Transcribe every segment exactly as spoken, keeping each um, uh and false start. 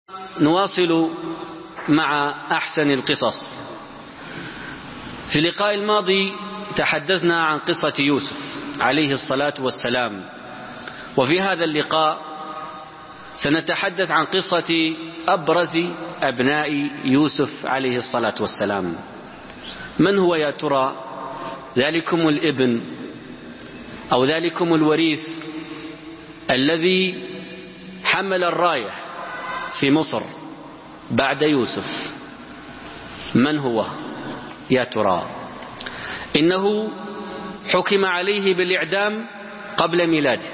نواصل مع أحسن القصص. في اللقاء الماضي تحدثنا عن قصة يوسف عليه الصلاة والسلام، وفي هذا اللقاء سنتحدث عن قصة أبرز أبناء يوسف عليه الصلاة والسلام. من هو يا ترى ذلكم الابن أو ذلكم الوريث الذي حمل الراية في مصر بعد يوسف؟ من هو يا ترى؟ إنه حكم عليه بالإعدام قبل ميلاده،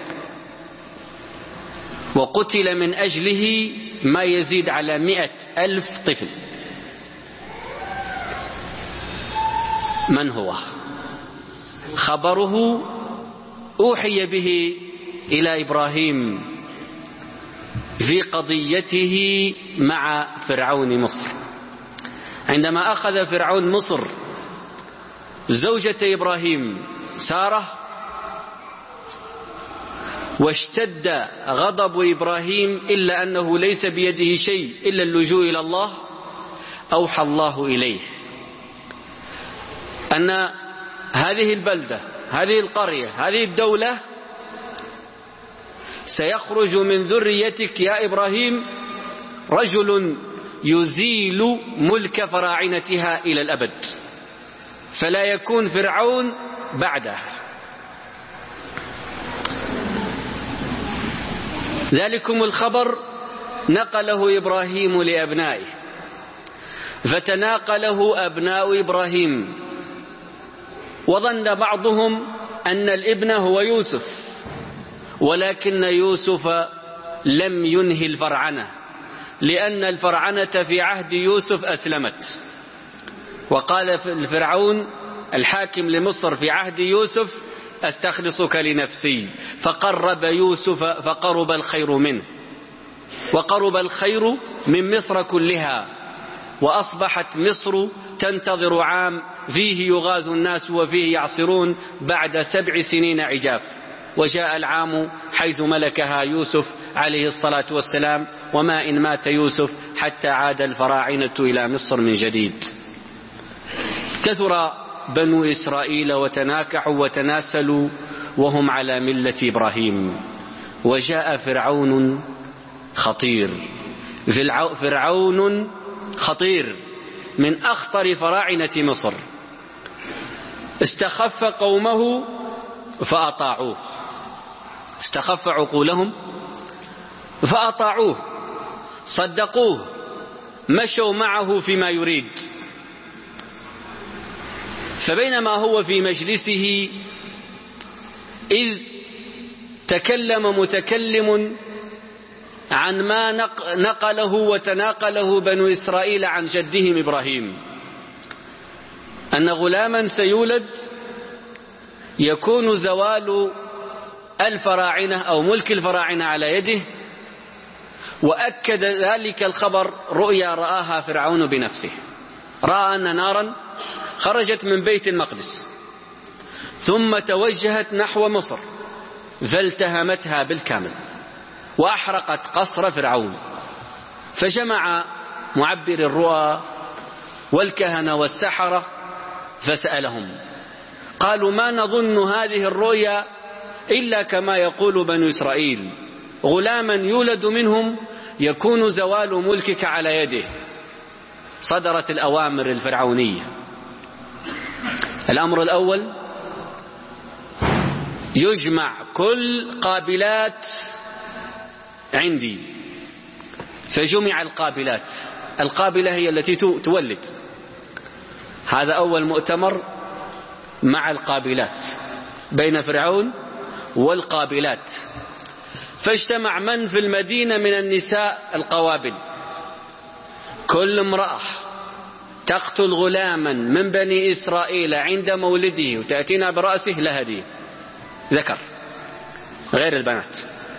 وقتل من أجله ما يزيد على مئة ألف طفل. من هو؟ خبره أوحي به إلى إبراهيم في قضيته مع فرعون مصر. عندما أخذ فرعون مصر زوجة إبراهيم سارة، واشتد غضب إبراهيم إلا أنه ليس بيده شيء إلا اللجوء إلى الله، أوحى الله إليه أن هذه البلدة، هذه القرية، هذه الدولة سيخرج من ذريتك يا إبراهيم رجل يزيل ملك فراعنتها إلى الأبد، فلا يكون فرعون بعده. ذلكم الخبر نقله إبراهيم لأبنائه، فتناقله أبناء إبراهيم، وظن بعضهم أن الابن هو يوسف، ولكن يوسف لم ينهي الفرعنة، لأن الفرعنة في عهد يوسف أسلمت. وقال الفرعون الحاكم لمصر في عهد يوسف: أستخلصك لنفسي، فقرب يوسف فقرب الخير منه، وقرب الخير من مصر كلها، وأصبحت مصر تنتظر عام فيه يغاز الناس وفيه يعصرون بعد سبع سنين عجاف، وجاء العام حيث ملكها يوسف عليه الصلاة والسلام، وما إن مات يوسف حتى عاد الفراعنة إلى مصر من جديد. كثر بنو إسرائيل وتناكحوا وتناسلوا وهم على ملة إبراهيم، وجاء فرعون خطير، فرعون خطير من أخطر فراعنة مصر، استخف قومه فأطاعوه، استخف عقولهم فأطاعوه، صدقوه، مشوا معه فيما يريد. فبينما هو في مجلسه إذ تكلم متكلم عن ما نقله وتناقله بنو إسرائيل عن جدهم إبراهيم، أن غلاما سيولد يكون زوال الفراعنة أو ملك الفراعنة على يده. وأكد ذلك الخبر رؤيا رآها فرعون بنفسه، رأى أن نارا خرجت من بيت المقدس ثم توجهت نحو مصر فالتهمتها بالكامل وأحرقت قصر فرعون. فجمع معبر الرؤى والكهنة والسحرة فسألهم، قالوا: ما نظن هذه الرؤيا إلا كما يقول بنو إسرائيل، غلاما يولد منهم يكون زوال ملكك على يده. صدرت الأوامر الفرعونية. الأمر الأول: يجمع كل قابلات عندي. فجمع القابلات، القابلة هي التي تولد. هذا أول مؤتمر مع القابلات بين فرعون والقابلات. فاجتمع من في المدينة من النساء القوابل، كل امرأة تقتل غلاما من بني إسرائيل عند مولده وتأتينا برأسه لها هدية، ذكر غير البنات،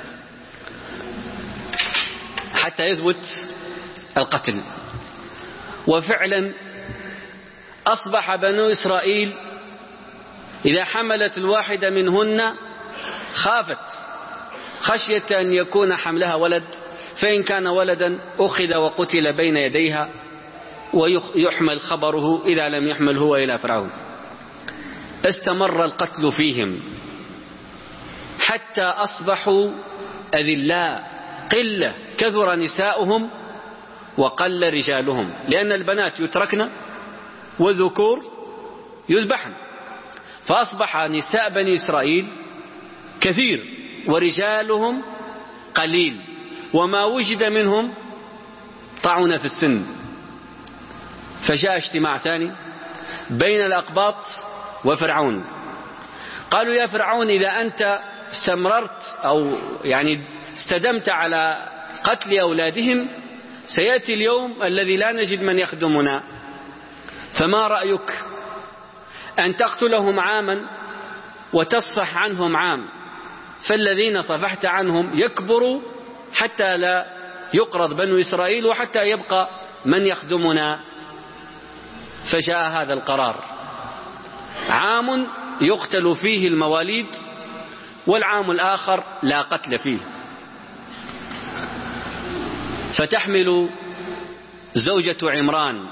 حتى يثبت القتل. وفعلا أصبح بنو إسرائيل إذا حملت الواحدة منهن خافت خشية أن يكون حملها ولد فإن كان ولدا أخذ وقتل بين يديها ويحمل خبره إذا لم يحمل هو إلى فرعون. استمر القتل فيهم حتى أصبحوا أذلاء، قلة، كثر نساؤهم وقل رجالهم، لأن البنات يتركن والذكور يذبحن، فأصبح نساء بني إسرائيل كثير ورجالهم قليل، وما وجد منهم طعن في السن. فجاء اجتماع ثاني بين الأقباط وفرعون. قالوا يا فرعون إذا أنت استمررت أو يعني استدمت على قتل أولادهم سيأتي اليوم الذي لا نجد من يخدمنا، فما رأيك أن تقتلهم عاما وتصفح عنهم عام، فالذين صفحت عنهم يكبروا حتى لا يقرض بنو إسرائيل وحتى يبقى من يخدمنا. فجاء هذا القرار، عام يقتل فيه المواليد والعام الآخر لا قتل فيه. فتحمل زوجة عمران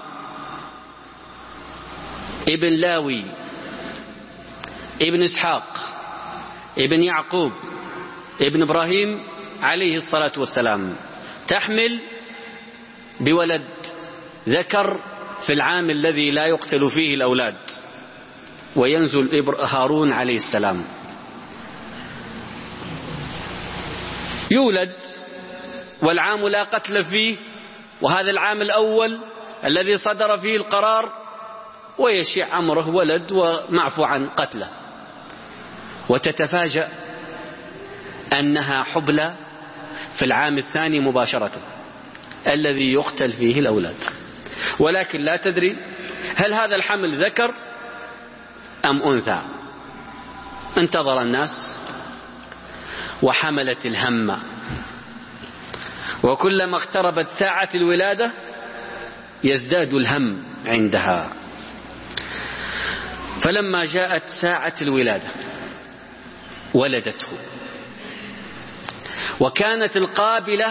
ابن لاوي ابن إسحاق ابن يعقوب ابن إبراهيم عليه الصلاة والسلام، تحمل بولد ذكر في العام الذي لا يقتل فيه الأولاد، وينزل هارون عليه السلام. يولد والعام لا قتل فيه، وهذا العام الأول الذي صدر فيه القرار، ويشيع أمره ولد ومعفو عن قتله. وتتفاجأ أنها حبلى في العام الثاني مباشرة الذي يقتل فيه الأولاد، ولكن لا تدري هل هذا الحمل ذكر أم أنثى. انتظر الناس وحملت الهم، وكلما اقتربت ساعة الولادة يزداد الهم عندها. فلما جاءت ساعة الولادة ولدته، وكانت القابلة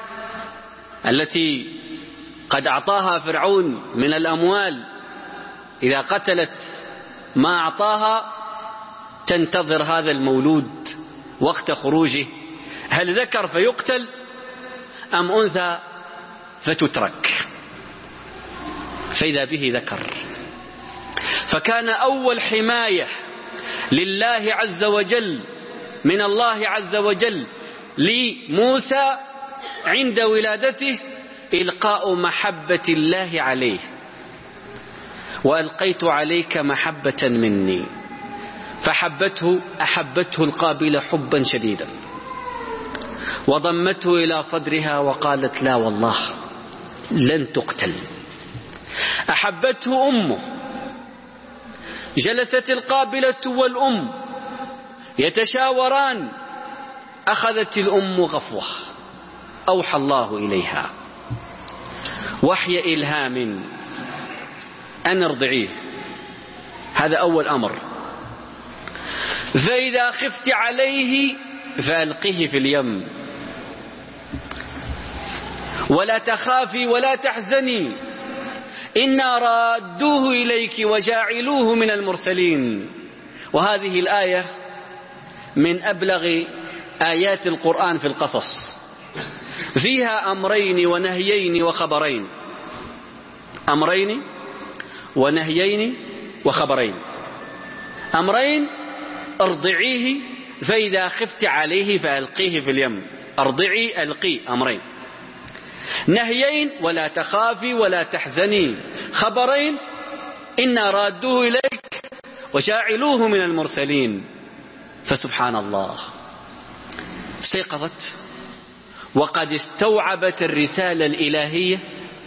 التي قد أعطاها فرعون من الأموال إذا قتلت ما أعطاها تنتظر هذا المولود وقت خروجه، هل ذكر فيقتل أم أنثى فتترك؟ فإذا به ذكر. فكان أول حماية لله عز وجل من الله عز وجل لموسى عند ولادته إلقاء محبة الله عليه، وألقيت عليك محبة مني، فحبته أحبته القابلة حبا شديدا، وضمته إلى صدرها وقالت لا والله لن تقتل. أحبته أمه، جلست القابلة والأم يتشاوران، أخذت الأم غفوة، أوحى الله إليها وحي إلهام أن ارضعيه. هذا أول أمر. فإذا خفت عليه فألقيه في اليم ولا تخافي ولا تحزني إنا رادوه إليك وجاعلوه من المرسلين. وهذه الآية من أبلغ آيات القرآن في القصص، فيها أمرين ونهيين وخبرين، أمرين ونهيين وخبرين. أمرين: ارضعيه فإذا خفت عليه فألقيه في اليم، ارضعي ألقي، أمرين. نهيين: ولا تخافي ولا تحزني. خبرين: إنا رادوه إليك وجاعلوه من المرسلين. فسبحان الله، استيقظت وقد استوعبت الرسالة الإلهية،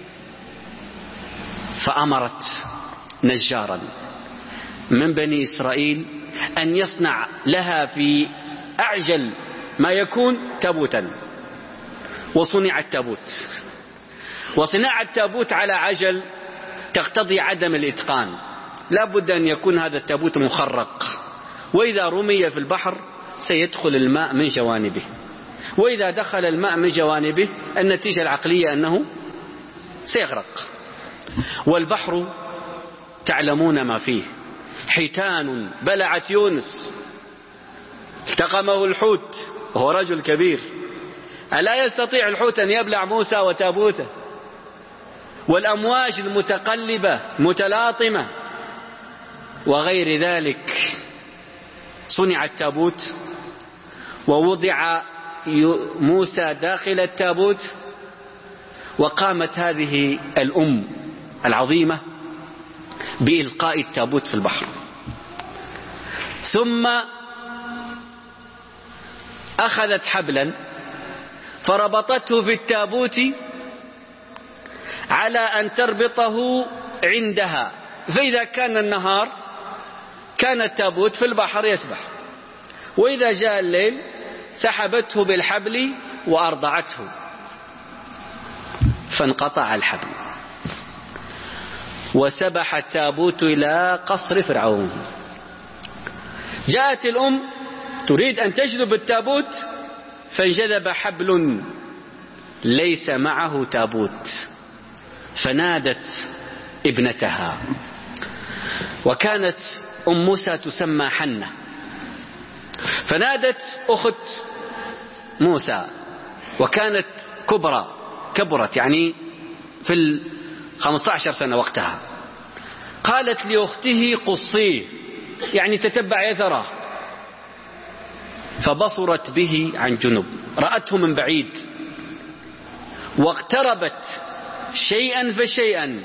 فأمرت نجارا من بني إسرائيل أن يصنع لها في أعجل ما يكون تابوتا. وصنع التابوت. وصناعة التابوت على عجل تقتضي عدم الإتقان، لا بد أن يكون هذا التابوت مخرق، وإذا رمي في البحر سيدخل الماء من جوانبه، وإذا دخل الماء من جوانبه النتيجة العقلية أنه سيغرق. والبحر تعلمون ما فيه، حيتان بلعت يونس، التقمه الحوت وهو رجل كبير، ألا يستطيع الحوت أن يبلع موسى وتابوته؟ والأمواج المتقلبة متلاطمة وغير ذلك. صنع التابوت ووضع موسى داخل التابوت، وقامت هذه الأم العظيمة بإلقاء التابوت في البحر، ثم أخذت حبلا فربطته في التابوت على أن تربطه عندها، فإذا كان النهار كان التابوت في البحر يسبح، وإذا جاء الليل سحبته بالحبل وأرضعته، فانقطع الحبل وسبح التابوت إلى قصر فرعون. جاءت الأم تريد أن تجذب التابوت فانجذب حبل ليس معه تابوت، فنادت ابنتها، وكانت أم موسى تسمى حنة، فنادت أخت موسى وكانت كبرى كبرت يعني في الخمسة عشر سنة وقتها، قالت لأخته قصيه يعني تتبع يثره، فبصرت به عن جنب، رأته من بعيد واقتربت شيئا فشيئا.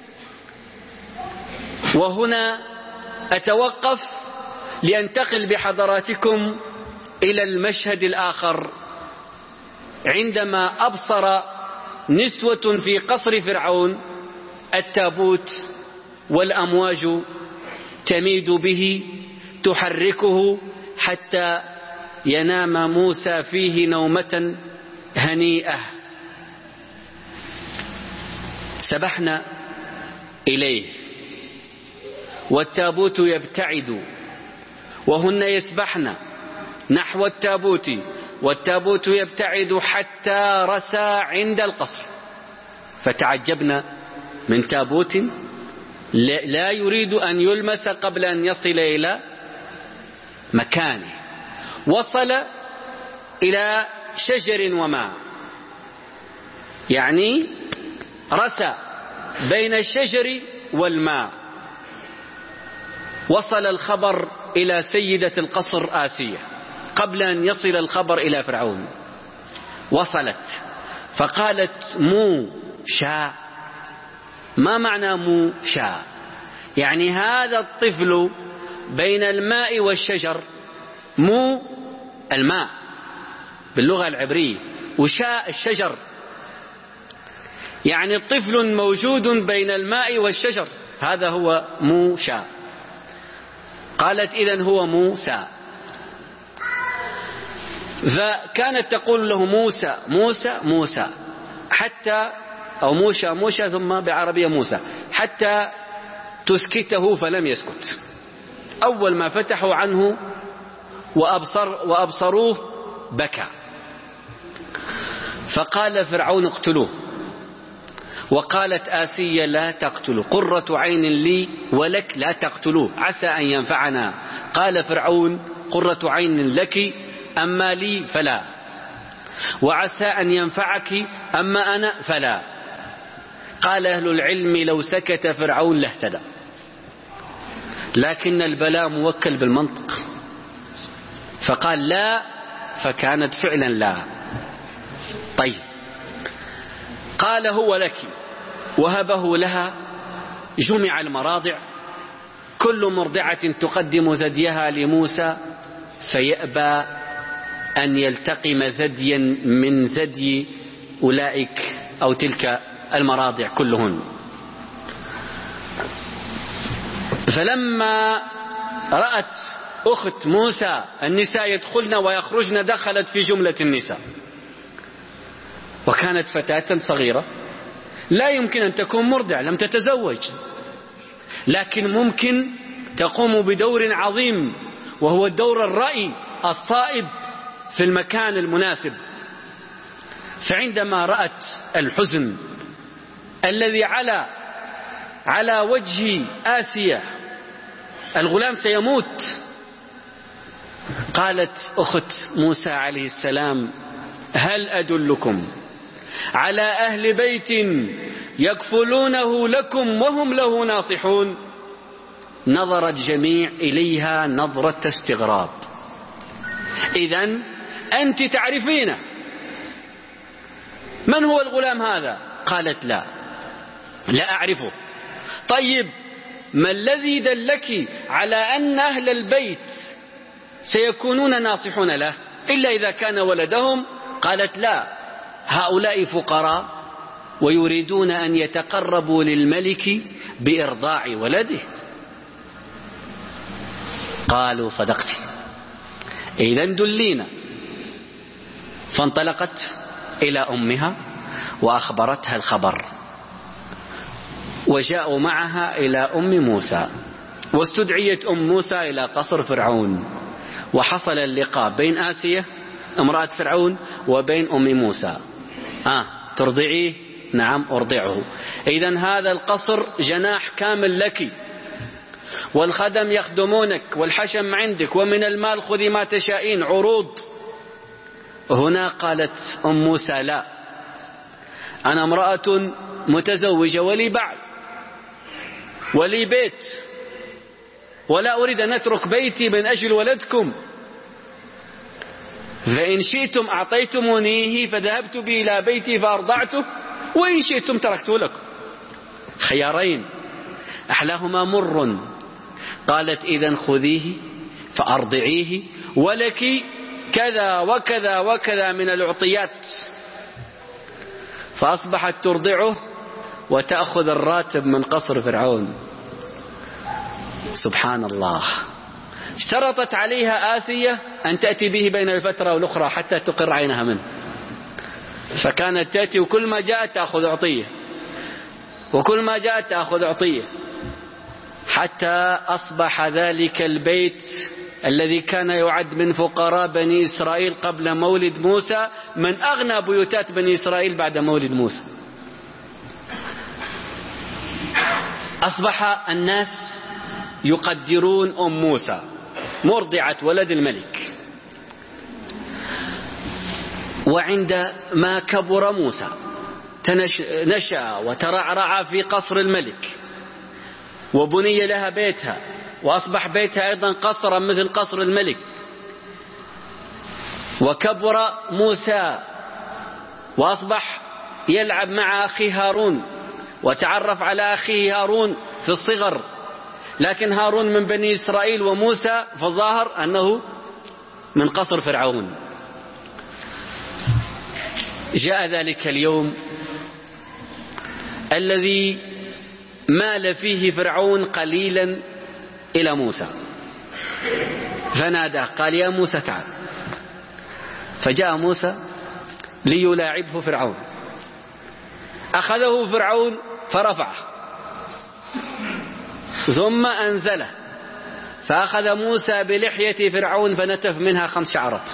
وهنا أتوقف لأنتقل بحضراتكم إلى المشهد الآخر، عندما أبصر نسوة في قصر فرعون التابوت والأمواج تميد به تحركه حتى ينام موسى فيه نومة هنيئة. سبحنا إليه والتابوت يبتعد وهن يسبحن نحو التابوت والتابوت يبتعد حتى رسى عند القصر، فتعجبنا من تابوت لا يريد أن يلمس قبل أن يصل إلى مكانه. وصل إلى شجر وماء، يعني رسى بين الشجر والماء. وصل الخبر إلى سيدة القصر آسية قبل أن يصل الخبر إلى فرعون. وصلت فقالت مو شاء. ما معنى مو شاء؟ يعني هذا الطفل بين الماء والشجر، مو الماء باللغة العبرية وشاء الشجر، يعني الطفل موجود بين الماء والشجر، هذا هو موسى. قالت إذن هو موسى. فكانت تقول له موسى موسى موسى حتى أو موشى موشى ثم بعربية موسى حتى تسكته، فلم يسكت. أول ما فتحوا عنه وأبصر وأبصروه بكى، فقال فرعون اقتلوه، وقالت آسية لا تقتلوا، قرة عين لي ولك لا تقتلوه عسى أن ينفعنا. قال فرعون قرة عين لك أما لي فلا، وعسى أن ينفعك أما أنا فلا. قال أهل العلم لو سكت فرعون لاهتدى، لكن البلاء موكل بالمنطق، فقال لا، فكانت فعلا لا. طيب قال هو لك، وهبه لها. جمع المراضع، كل مرضعة تقدم ثديها لموسى، فيأبى أن يلتقم ثديا من ثدي أولئك أو تلك المراضع كلهن. فلما رأت أخت موسى النساء يدخلن ويخرجن دخلت في جملة النساء، وكانت فتاة صغيرة لا يمكن أن تكون مرضع، لم تتزوج، لكن ممكن تقوم بدور عظيم، وهو الدور الرأي الصائب في المكان المناسب. فعندما رأت الحزن الذي على على وجه آسيا، الغلام سيموت، قالت أخت موسى عليه السلام: هل أدلكم على أهل بيت يكفلونه لكم وهم له ناصحون؟ نظر الجميع إليها نظرة استغراب. إذن أنت تعرفينه، من هو الغلام هذا؟ قالت: لا لا أعرفه. طيب ما الذي دلك على أن أهل البيت سيكونون ناصحون له إلا إذا كان ولدهم؟ قالت: لا، هؤلاء فقراء ويريدون أن يتقربوا للملك بإرضاع ولده. قالوا: صدقت، إذن دلينا. فانطلقت إلى أمها وأخبرتها الخبر، وجاءوا معها إلى أم موسى، واستدعيت أم موسى إلى قصر فرعون، وحصل اللقاء بين آسية امرأة فرعون وبين أم موسى. آه ترضعيه؟ نعم أرضعه. إذن هذا القصر جناح كامل لك، والخدم يخدمونك، والحشم عندك، ومن المال خذي ما تشائين، عروض. هنا قالت أم موسى: لا، أنا امرأة متزوجة ولي بعل ولي بيت، ولا أريد أن أترك بيتي من أجل ولدكم، فإن شئتم أعطيتمونيه فذهبت به إلى بيتي فأرضعته، وإن شئتم تركته لكم. خيارين أحلاهما مر. قالت: إذن خذيه فأرضعيه، ولك كذا وكذا وكذا من العطيات. فأصبحت ترضعه وتأخذ الراتب من قصر فرعون. سبحان الله. اشترطت عليها آسية أن تأتي به بين الفترة والأخرى حتى تقر عينها منه، فكانت تأتي وكل ما جاءت تأخذ عطية، وكل ما جاءت تأخذ عطية، حتى أصبح ذلك البيت الذي كان يعد من فقراء بني إسرائيل قبل مولد موسى من أغنى بيوتات بني إسرائيل بعد مولد موسى. أصبح الناس يقدرون أم موسى مرضعة ولد الملك. وعندما كبر موسى نشأ وترعرع في قصر الملك، وبني لها بيتها، وأصبح بيتها أيضا قصرا مثل قصر الملك. وكبر موسى وأصبح يلعب مع أخيه هارون، وتعرف على أخيه هارون في الصغر، لكن هارون من بني إسرائيل وموسى في الظاهر أنه من قصر فرعون. جاء ذلك اليوم الذي مال فيه فرعون قليلا إلى موسى، فنادى قال: يا موسى تعال. فجاء موسى ليلاعبه فرعون، أخذه فرعون فرفعه ثم أنزله، فأخذ موسى بلحية فرعون فنتف منها خمس شعرات.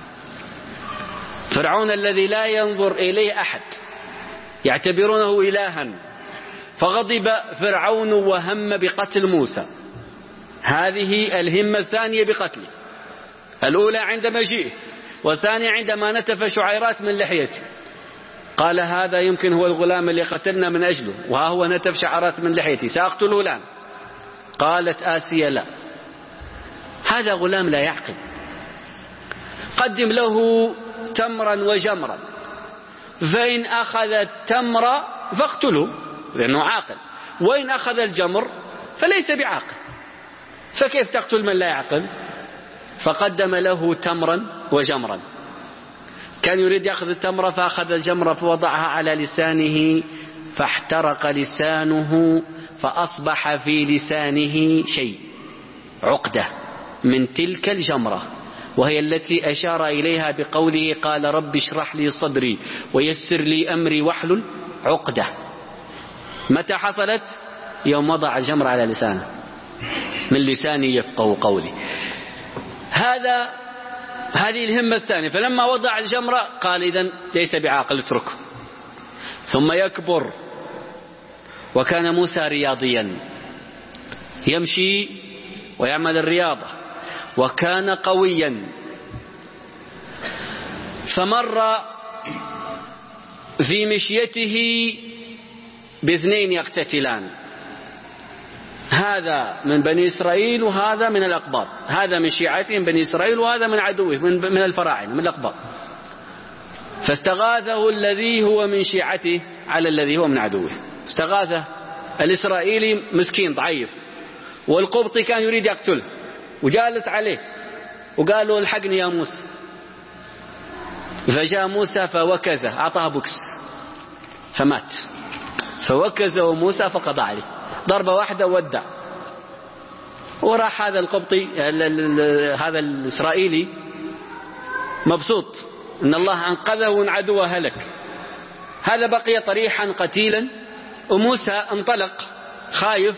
فرعون الذي لا ينظر إليه أحد يعتبرونه إلها، فغضب فرعون وهم بقتل موسى. هذه الهمة الثانية بقتله، الأولى عند مجيئه، والثانية عندما نتف شعيرات من لحيته. قال: هذا يمكن هو الغلام اللي قتلنا من أجله، وها هو نتف شعرات من لحيته، سأقتله الآن. قالت آسيا: لا، هذا غلام لا يعقل، قدم له تمرا وجمرا، فإن أخذ التمر فاقتله لأنه عاقل، وإن أخذ الجمر فليس بعاقل، فكيف تقتل من لا يعقل؟ فقدم له تمرا وجمرا. كان يريد يأخذ التمر فأخذ الجمر فوضعها على لسانه فاحترق لسانه، فأصبح في لسانه شيء، عقدة من تلك الجمرة، وهي التي أشار إليها بقوله: قال رب اشرح لي صدري ويسر لي أمري واحلل عقدة. متى حصلت؟ يوم وضع الجمر على لسانه، من لساني يفقه قولي. هذا هذه الهمة الثانية. فلما وضع الجمرة قال إذن ليس بعاقل اتركه. ثم يكبر، وكان موسى رياضيا يمشي ويعمل الرياضة، وكان قويا. فمر في مشيته باثنين يقتتلان، هذا من بني إسرائيل وهذا من الأقباط، هذا من شيعتهم بني إسرائيل وهذا من عدوه من الفراعنة من الأقباط. فاستغاثه الذي هو من شيعته على الذي هو من عدوه. استغاثه الإسرائيلي مسكين ضعيف، والقبطي كان يريد يقتله وجالس عليه، وقال له الحقني يا موسى. فجاء موسى فوكزه، أعطاه بوكس فمات. فوكزه موسى فقضى عليه ضربة واحدة وودع. وراح هذا القبطي هذا الإسرائيلي مبسوط إن الله أنقذه وإن عدوه هلك. هذا بقي طريحا قتيلا، وموسى انطلق خايف.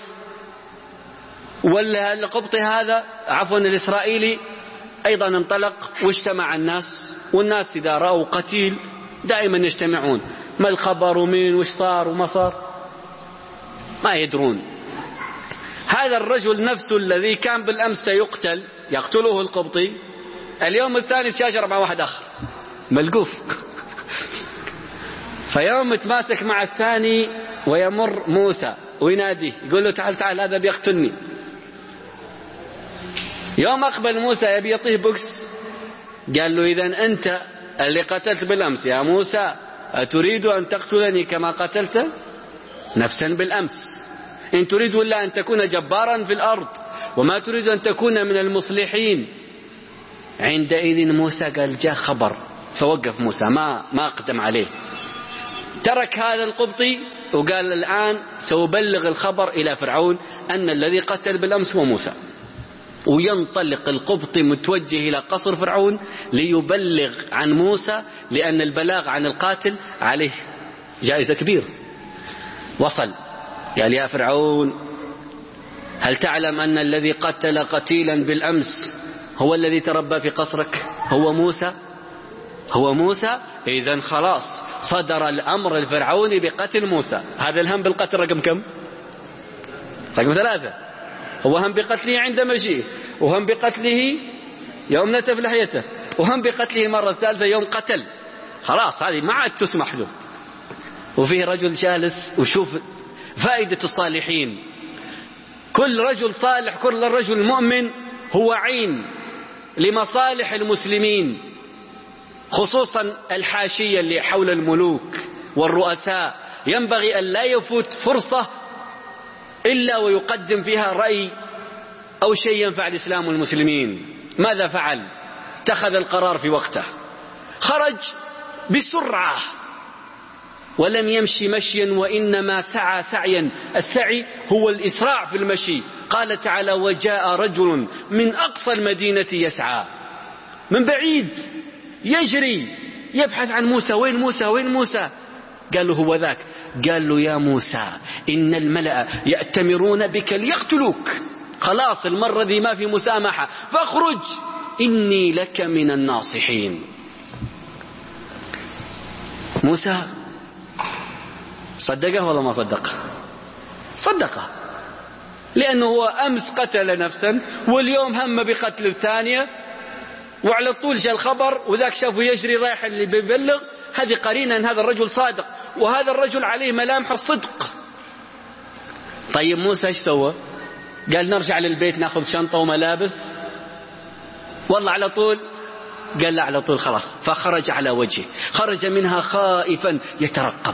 والقبطي هذا عفوا الإسرائيلي أيضا انطلق، واجتمع الناس. والناس إذا رأوا قتيل دائما يجتمعون، ما الخبر ومين وش صار وما صار ما يدرون. هذا الرجل نفسه الذي كان بالأمس سيقتل يقتله القبطي، اليوم الثاني تشاجر مع واحد آخر ملقوف. فيوم متماسك مع الثاني، ويمر موسى ويناديه يقول له تعال تعال هذا بيقتلني. يوم أقبل موسى يبي يعطيه بوكس، قال له إذن أنت اللي قتلت بالأمس يا موسى، أتريد أن تقتلني كما قتلت نفسا بالأمس؟ إن تريد إلا أن تكون جبارا في الأرض وما تريد أن تكون من المصلحين. عندئذ موسى قال جاء خبر، فوقف موسى ما ما أقدم عليه، ترك هذا القبطي وقال الآن سأبلغ الخبر إلى فرعون أن الذي قتل بالأمس هو موسى. وينطلق القبطي متوجه إلى قصر فرعون ليبلغ عن موسى، لأن البلاغ عن القاتل عليه جائزة كبيرة. وصل قال يا فرعون هل تعلم أن الذي قتل قتيلا بالأمس هو الذي تربى في قصرك؟ هو موسى. هو موسى. إذن خلاص صدر الأمر الفرعوني بقتل موسى. هذا الهم بالقتل رقم كم؟ رقم ثلاثة. هو هم بقتله عند مجيئه، وهم بقتله يوم نتف لحيته، وهم بقتله مرة ثالثة يوم قتل. خلاص هذه ما عاد تسمح له. وفيه رجل جالس، وشوف فائدة الصالحين. كل رجل صالح، كل رجل مؤمن هو عين لمصالح المسلمين، خصوصا الحاشية اللي حول الملوك والرؤساء. ينبغي أن لا يفوت فرصة إلا ويقدم فيها رأي أو شيء ينفع الإسلام والمسلمين. ماذا فعل؟ اتخذ القرار في وقته، خرج بسرعة ولم يمشي مشيا وإنما سعى سعيا. السعي هو الإسراع في المشي. قال تعالى وجاء رجل من أقصى المدينة يسعى، من بعيد يجري يبحث عن موسى. وين موسى وين موسى؟ قال له هو ذاك. قال له يا موسى إن الملأ يأتمرون بك ليقتلوك، خلاص المرة دي ما في مسامحة، فاخرج إني لك من الناصحين. موسى صدقه ولا ما صدقه؟ صدقه، لأنه هو أمس قتل نفسا واليوم هم بقتل الثانية، وعلى طول جاء الخبر وذاك شافه يجري رايح اللي بيبلغ. هذه قرينة أن هذا الرجل صادق، وهذا الرجل عليه ملامح الصدق. طيب موسى ايش سوى؟ قال نرجع للبيت ناخذ شنطة وملابس؟ والله على طول قال لا، على طول خلاص. فخرج على وجهه، خرج منها خائفا يترقب.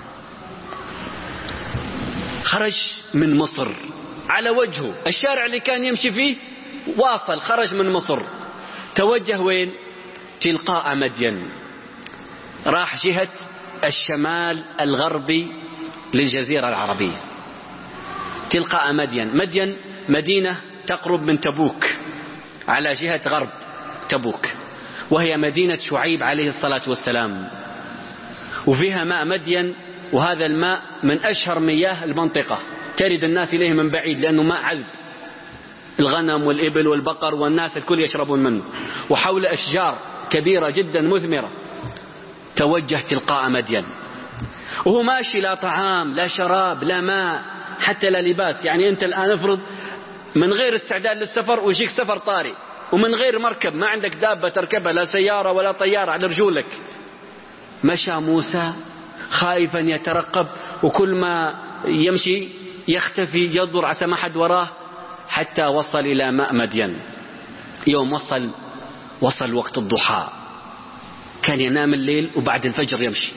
خرج من مصر على وجهه، الشارع اللي كان يمشي فيه واصل، خرج من مصر توجه وين؟ تلقاء مدين. راح جهة الشمال الغربي للجزيرة العربية، تلقاء مدين. مدين مدينة تقرب من تبوك على جهة غرب تبوك، وهي مدينة شعيب عليه الصلاة والسلام، وفيها ماء مدين، وهذا الماء من أشهر مياه المنطقة، ترد الناس إليه من بعيد لأنه ماء عذب. الغنم والإبل والبقر والناس الكل يشربون منه، وحول أشجار كبيرة جدا مثمرة. توجه تلقاء مدين وهو ماشي، لا طعام لا شراب لا ماء حتى لا لباس. يعني أنت الآن افرض من غير استعداد للسفر ويجيك سفر طارئ، ومن غير مركب، ما عندك دابة تركبها، لا سيارة ولا طيارة على رجولك. مشى موسى خائفا يترقب، وكل ما يمشي يختفي ينظر عسى ما حد وراه، حتى وصل إلى ماء مدين. يوم وصل وصل وقت الضحى، كان ينام الليل وبعد الفجر يمشي،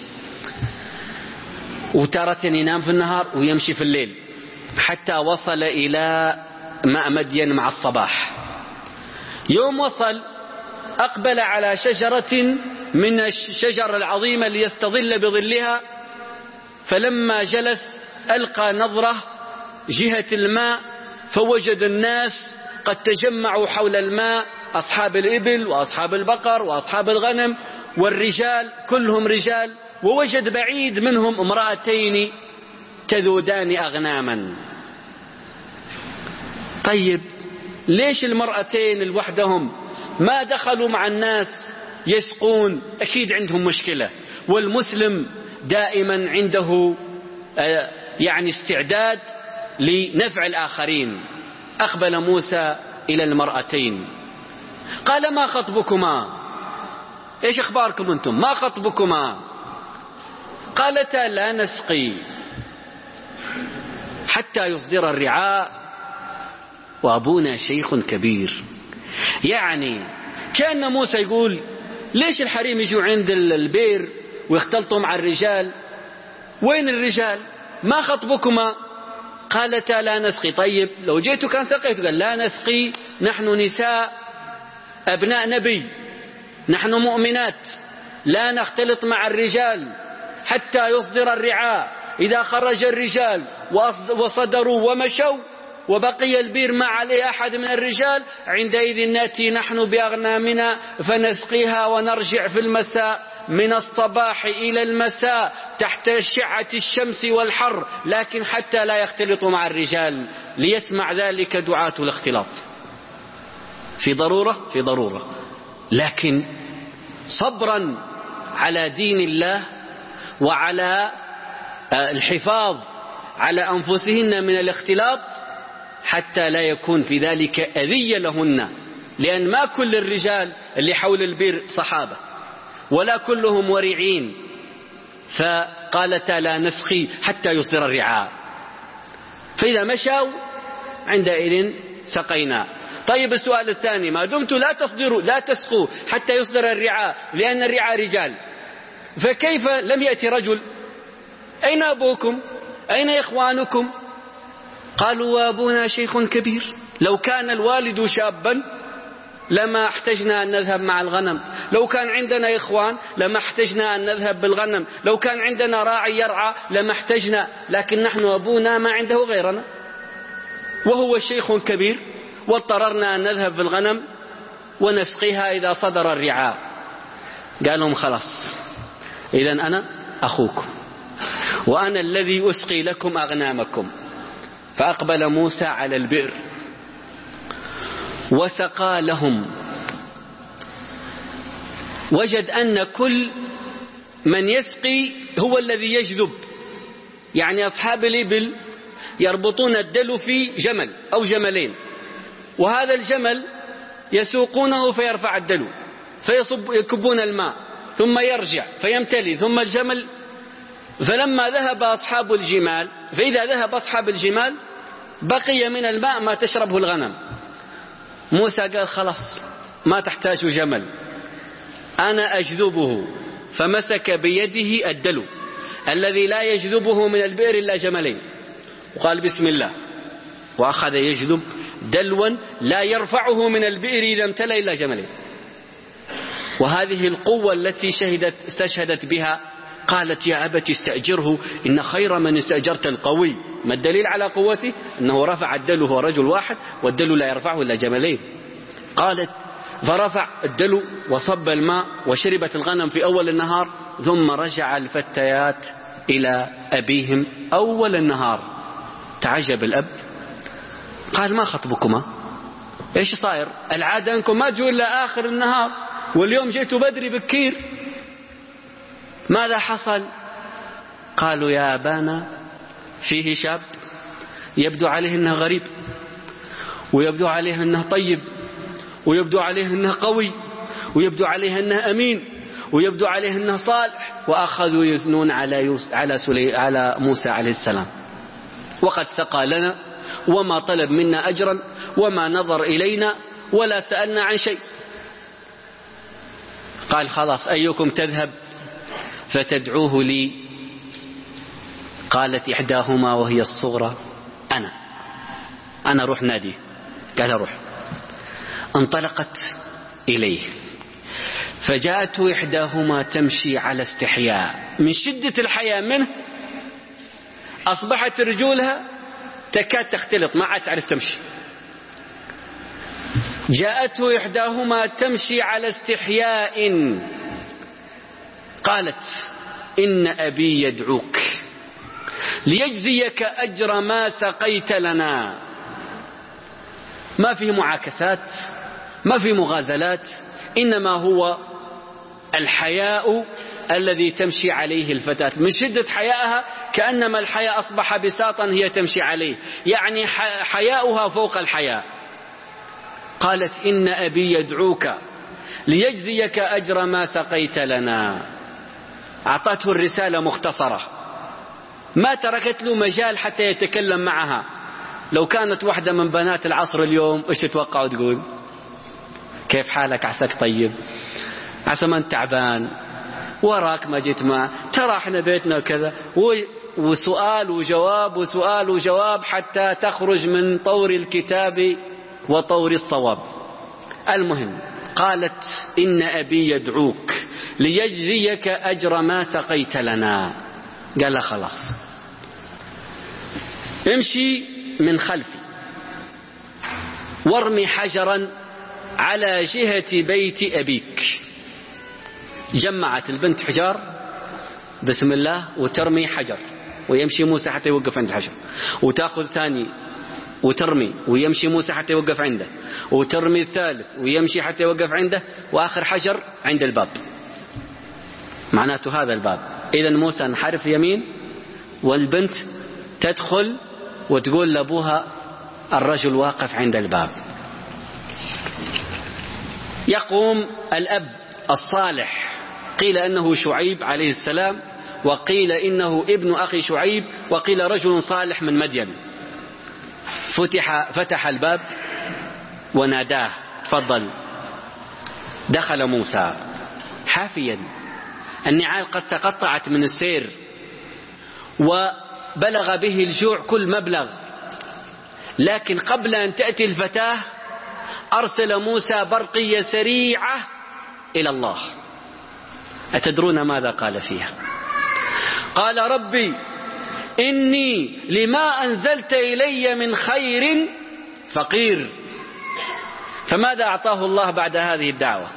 وتارة ينام في النهار ويمشي في الليل، حتى وصل إلى ماء مدين مع الصباح. يوم وصل أقبل على شجرة من الشجر العظيمة ليستظل بظلها، فلما جلس ألقى نظرة جهة الماء، فوجد الناس قد تجمعوا حول الماء، أصحاب الإبل وأصحاب البقر وأصحاب الغنم والرجال، كلهم رجال. ووجد بعيد منهم امرأتين تذودان أغناما. طيب ليش المرأتين لوحدهم ما دخلوا مع الناس يسقون؟ أكيد عندهم مشكلة، والمسلم دائما عنده يعني استعداد لنفع الآخرين. أقبل موسى إلى المرأتين قال: ما خطبكما؟ إيش أخباركم أنتم؟ ما خطبكما؟ قالتا: لا نسقي حتى يصدر الرعاء وأبونا شيخ كبير. يعني كان موسى يقول: ليش الحريم يجوا عند البير ويختلطوا مع الرجال؟ وين الرجال؟ ما خطبكما؟ قالتا: لا نسقي. طيب لو جئتوا كان سقيت. قال: لا نسقي، نحن نساء أبناء نبي، نحن مؤمنات، لا نختلط مع الرجال حتى يصدر الرعاء. إذا خرج الرجال وصدروا ومشوا وبقي البير ما عليه أحد من الرجال، عندئذ نأتي نحن بأغنامنا فنسقيها ونرجع في المساء، من الصباح إلى المساء تحت شعة الشمس والحر، لكن حتى لا يختلطوا مع الرجال، ليسمع ذلك دعاة الاختلاط. في ضرورة في ضرورة، لكن صبرا على دين الله وعلى الحفاظ على أنفسهن من الاختلاط، حتى لا يكون في ذلك أذية لهن، لأن ما كل الرجال اللي حول البير صحابة ولا كلهم ورعين. فقالتا: لا نسقي حتى يصدر الرعاء. فإذا مشوا عندئذ سقينا. طيب السؤال الثاني: ما دمت لا تصدروا لا تسقوا حتى يصدر الرعاء، لأن الرعاء رجال، فكيف لم يأتي رجل؟ أين أبوكم؟ أين إخوانكم؟ قالوا: وأبونا شيخ كبير. لو كان الوالد شابا لما احتجنا أن نذهب مع الغنم، لو كان عندنا إخوان لما احتجنا أن نذهب بالغنم، لو كان عندنا راعي يرعى لما احتجنا، لكن نحن أبونا ما عنده غيرنا وهو شيخ كبير، واضطررنا أن نذهب بالغنم ونسقيها إذا صدر الرعاء. قال لهم: خلاص، إذن أنا أخوكم وأنا الذي أسقي لكم أغنامكم. فأقبل موسى على البئر وسقى لهم. وجد أن كل من يسقي هو الذي يجذب، يعني أصحاب الإبل يربطون الدلو في جمل أو جملين، وهذا الجمل يسوقونه فيرفع الدلو، فيصب يكبون الماء ثم يرجع فيمتلي، ثم الجمل. فلما ذهب أصحاب الجمال، فإذا ذهب أصحاب الجمال بقي من الماء ما تشربه الغنم. موسى قال: خلاص، ما تحتاج جمل، أنا أجذبه. فمسك بيده الدلو الذي لا يجذبه من البئر إلا جملين، وقال: بسم الله، وأخذ يجذب دلوا لا يرفعه من البئر إذا امتلأ إلا جملين. وهذه القوة التي شهدت استشهدت بها. قالت: يا أبت استأجره إن خير من استأجرت القوي. ما الدليل على قوته؟ أنه رفع الدلو، هو رجل واحد والدلو لا يرفعه إلا جملين. قالت: فرفع الدلو وصب الماء وشربت الغنم في أول النهار، ثم رجع الفتيات إلى أبيهم أول النهار. تعجب الأب، قال: ما خطبكما؟ إيش صاير؟ العادة أنكم ما تجوا إلا آخر النهار، واليوم جيتوا بدري بكير، ماذا حصل؟ قالوا يا أبانا فيه شاب يبدو عليه أنه غريب، ويبدو عليه أنه طيب، ويبدو عليه أنه قوي، ويبدو عليه أنه أمين، ويبدو عليه أنه صالح. وأخذوا يثنون على, يوس على, سلي على موسى عليه السلام، وقد سقى لنا وما طلب منا أجرا وما نظر إلينا ولا سألنا عن شيء. قال خلاص أيكم تذهب فتدعوه لي؟ قالت إحداهما وهي الصغرى أنا أنا روح نادي. قال روح. انطلقت إليه فجاءته إحداهما تمشي على استحياء، من شدة الحياء منه أصبحت رجولها تكاد تختلط، ما عاد تعرف تمشي. جاءته إحداهما تمشي على استحياء قالت إن أبي يدعوك ليجزيك أجر ما سقيت لنا. ما في معاكسات، ما في مغازلات، إنما هو الحياء الذي تمشي عليه الفتاة. من شدة حيائها كأنما الحياء أصبح بساطا هي تمشي عليه، يعني حياؤها فوق الحياء. قالت إن أبي يدعوك ليجزيك أجر ما سقيت لنا. أعطته الرسالة مختصرة، ما تركت له مجال حتى يتكلم معها. لو كانت واحدة من بنات العصر اليوم إيش تتوقع وتقول؟ كيف حالك؟ عساك طيب؟ عسى ما انت تعبان؟ وراك ما جيت معه؟ ترى احنا بيتنا كذا، وسؤال وجواب وسؤال وجواب حتى تخرج من طور الكتاب وطور الصواب. المهم قالت إن أبي يدعوك ليجزيك أجر ما سقيت لنا. قال خلاص امشي من خلفي وارمي حجرا على جهة بيت أبيك. جمعت البنت حجار بسم الله وترمي حجر، ويمشي موسى حتى يوقف عند حجر، وتأخذ ثاني وترمي ويمشي موسى حتى يوقف عنده، وترمي الثالث ويمشي حتى يوقف عنده، وآخر حجر عند الباب. معناته هذا الباب. إذن موسى انحرف يمين والبنت تدخل وتقول لأبوها الرجل واقف عند الباب. يقوم الأب الصالح، قيل إنه شعيب عليه السلام، وقيل إنه ابن أخي شعيب، وقيل رجل صالح من مدين. فتح, فتح الباب وناداه تفضل. دخل موسى حافيا، النعال قد تقطعت من السير وبلغ به الجوع كل مبلغ، لكن قبل أن تأتي الفتاة أرسل موسى برقية سريعة إلى الله. أتدرون ماذا قال فيها؟ قال ربي إني لما أنزلت إلي من خير فقير. فماذا أعطاه الله بعد هذه الدعوة؟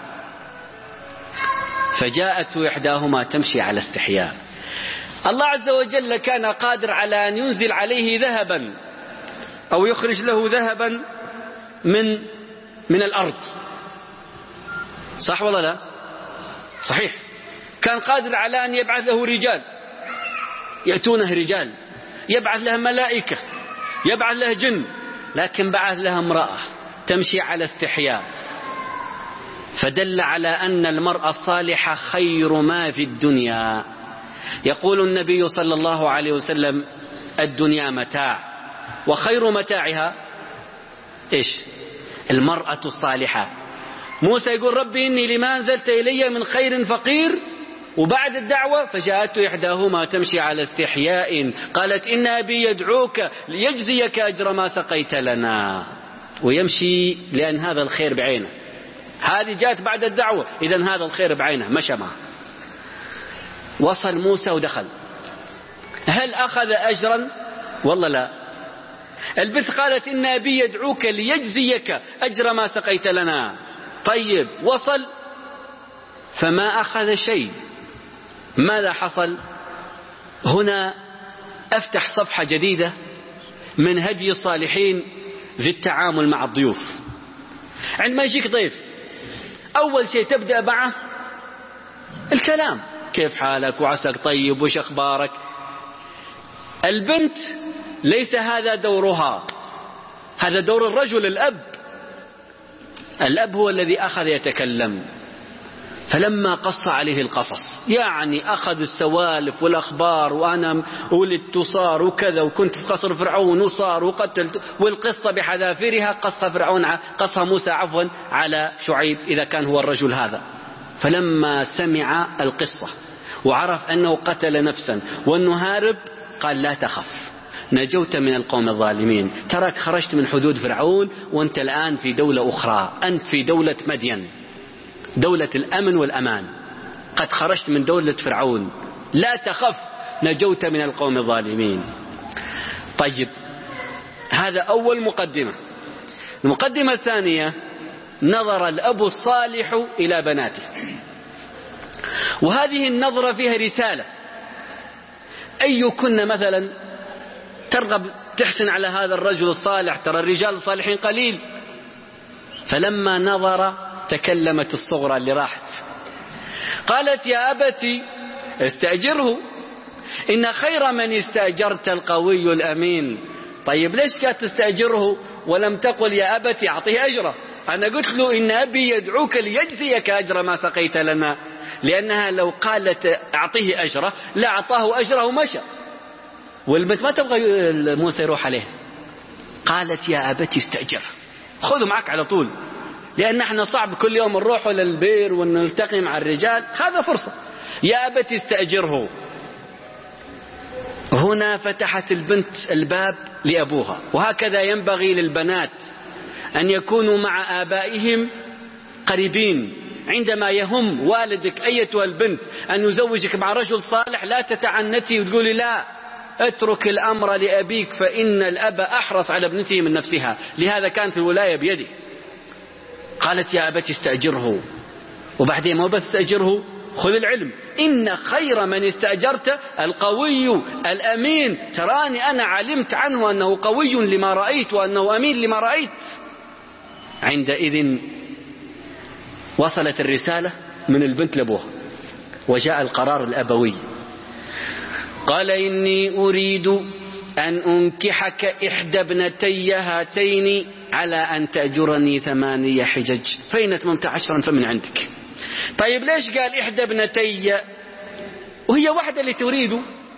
فجاءت إحداهما تمشي على استحياء. الله عز وجل كان قادر على أن ينزل عليه ذهبا أو يخرج له ذهبا من من الأرض، صح ولا لا؟ صحيح. كان قادر على أن يبعث له رجال يأتونه، رجال يبعث له ملائكة، يبعث له جن، لكن بعث له امرأة تمشي على استحياء. فدل على أن المرأة الصالحة خير ما في الدنيا. يقول النبي صلى الله عليه وسلم الدنيا متاع وخير متاعها إيش؟ المرأة الصالحة. موسى يقول ربي إني لما أنزلت إلي من خير فقير، وبعد الدعوة فجاءته إحداهما تمشي على استحياء قالت إن أبي يدعوك ليجزيك أجر ما سقيت لنا. ويمشي لأن هذا الخير بعينه، هذه جاءت بعد الدعوة، إذن هذا الخير بعينه، مشى معه. وصل موسى ودخل. هل أخذ أجرا؟ والله لا. البنت قالت إن أبي يدعوك ليجزيك أجر ما سقيت لنا. طيب وصل فما أخذ شيء. ماذا حصل؟ هنا أفتح صفحة جديدة من هدي الصالحين في التعامل مع الضيوف. عندما يجيك ضيف أول شيء تبدأ معه الكلام، كيف حالك وعساك طيب وش أخبارك. البنت ليس هذا دورها، هذا دور الرجل الأب. الأب هو الذي أخذ يتكلم. فلما قص عليه القصص، يعني أخذ السوالف والأخبار، وأنا ولدت صار وكذا وكنت في قصر فرعون وصار وقتلت، والقصة بحذافيرها قصها فرعون قصها موسى عفوا على شعيب إذا كان هو الرجل هذا. فلما سمع القصة وعرف أنه قتل نفسا وأنه هارب قال لا تخف، نجوت من القوم الظالمين، تراك خرجت من حدود فرعون وأنت الآن في دولة أخرى، أنت في دولة مدين، دولة الأمن والأمان، قد خرجت من دولة فرعون، لا تخف نجوت من القوم الظالمين. طيب، هذا أول مقدمة. المقدمة الثانية، نظر الأب الصالح إلى بناته، وهذه النظرة فيها رسالة. أي كنا مثلا ترغب تحسن على هذا الرجل الصالح، ترى الرجال الصالحين قليل. فلما نظر تكلمت الصغرى اللي راحت، قالت يا أبتي استأجره إن خير من استأجرت القوي الأمين. طيب ليش كانت تستأجره ولم تقل يا أبتي أعطيه أجره؟ أنا قلت له إن أبي يدعوك ليجزيك أجر ما سقيت لنا، لأنها لو قالت أعطيه أجره لا أعطاه أجره ومشى، والبنت ما تبغى موسى يروح عليه. قالت يا أبتي استأجره، خذوا معك على طول، لأن احنا صعب كل يوم نروح للبير ونلتقي مع الرجال، هذا فرصة. يا أبتي استأجره. هنا فتحت البنت الباب لأبوها. وهكذا ينبغي للبنات أن يكونوا مع آبائهم قريبين. عندما يهم والدك أيتها البنت أن يزوجك مع رجل صالح لا تتعنتي وتقولي لا، اترك الأمر لأبيك، فإن الأب أحرص على ابنته من نفسها، لهذا كانت الولاية بيده. قالت يا أبتي استأجره، وبعدين ما بس استأجره، خذ العلم، إن خير من استأجرت القوي الأمين. تراني أنا علمت عنه أنه قوي لما رأيت وأنه أمين لما رأيت. عندئذ وصلت الرسالة من البنت لأبوها، وجاء القرار الأبوي. قال إني أريد أن أنكحك إحدى ابنتي هاتين على أن تأجرني ثمانية حجج فإن أتممت عشرا فمن عندك. طيب ليش قال إحدى ابنتي وهي واحدة اللي تريده؟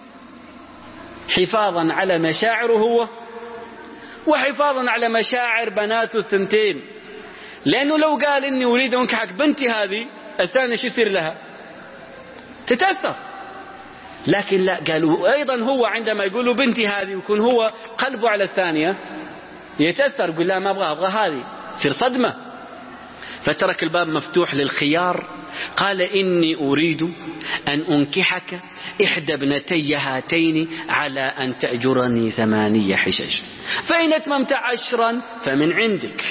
حفاظا على مشاعره هو وحفاظا على مشاعر بناته الثنتين، لأنه لو قال إني أريد أنكحك بنتي هذه، الثانية شو يصير لها؟ تتأثر. لكن لا، قالوا أيضا هو عندما يقولوا بنتي هذه يكون هو قلبه على الثانية يتأثر، يقول لا ما أبغى أبغى هذه، تصير صدمة. فترك الباب مفتوح للخيار. قال إني أريد أن أنكحك إحدى ابنتي هاتين على أن تأجرني ثمانية حجج فإن أتممت عشرا فمن عندك.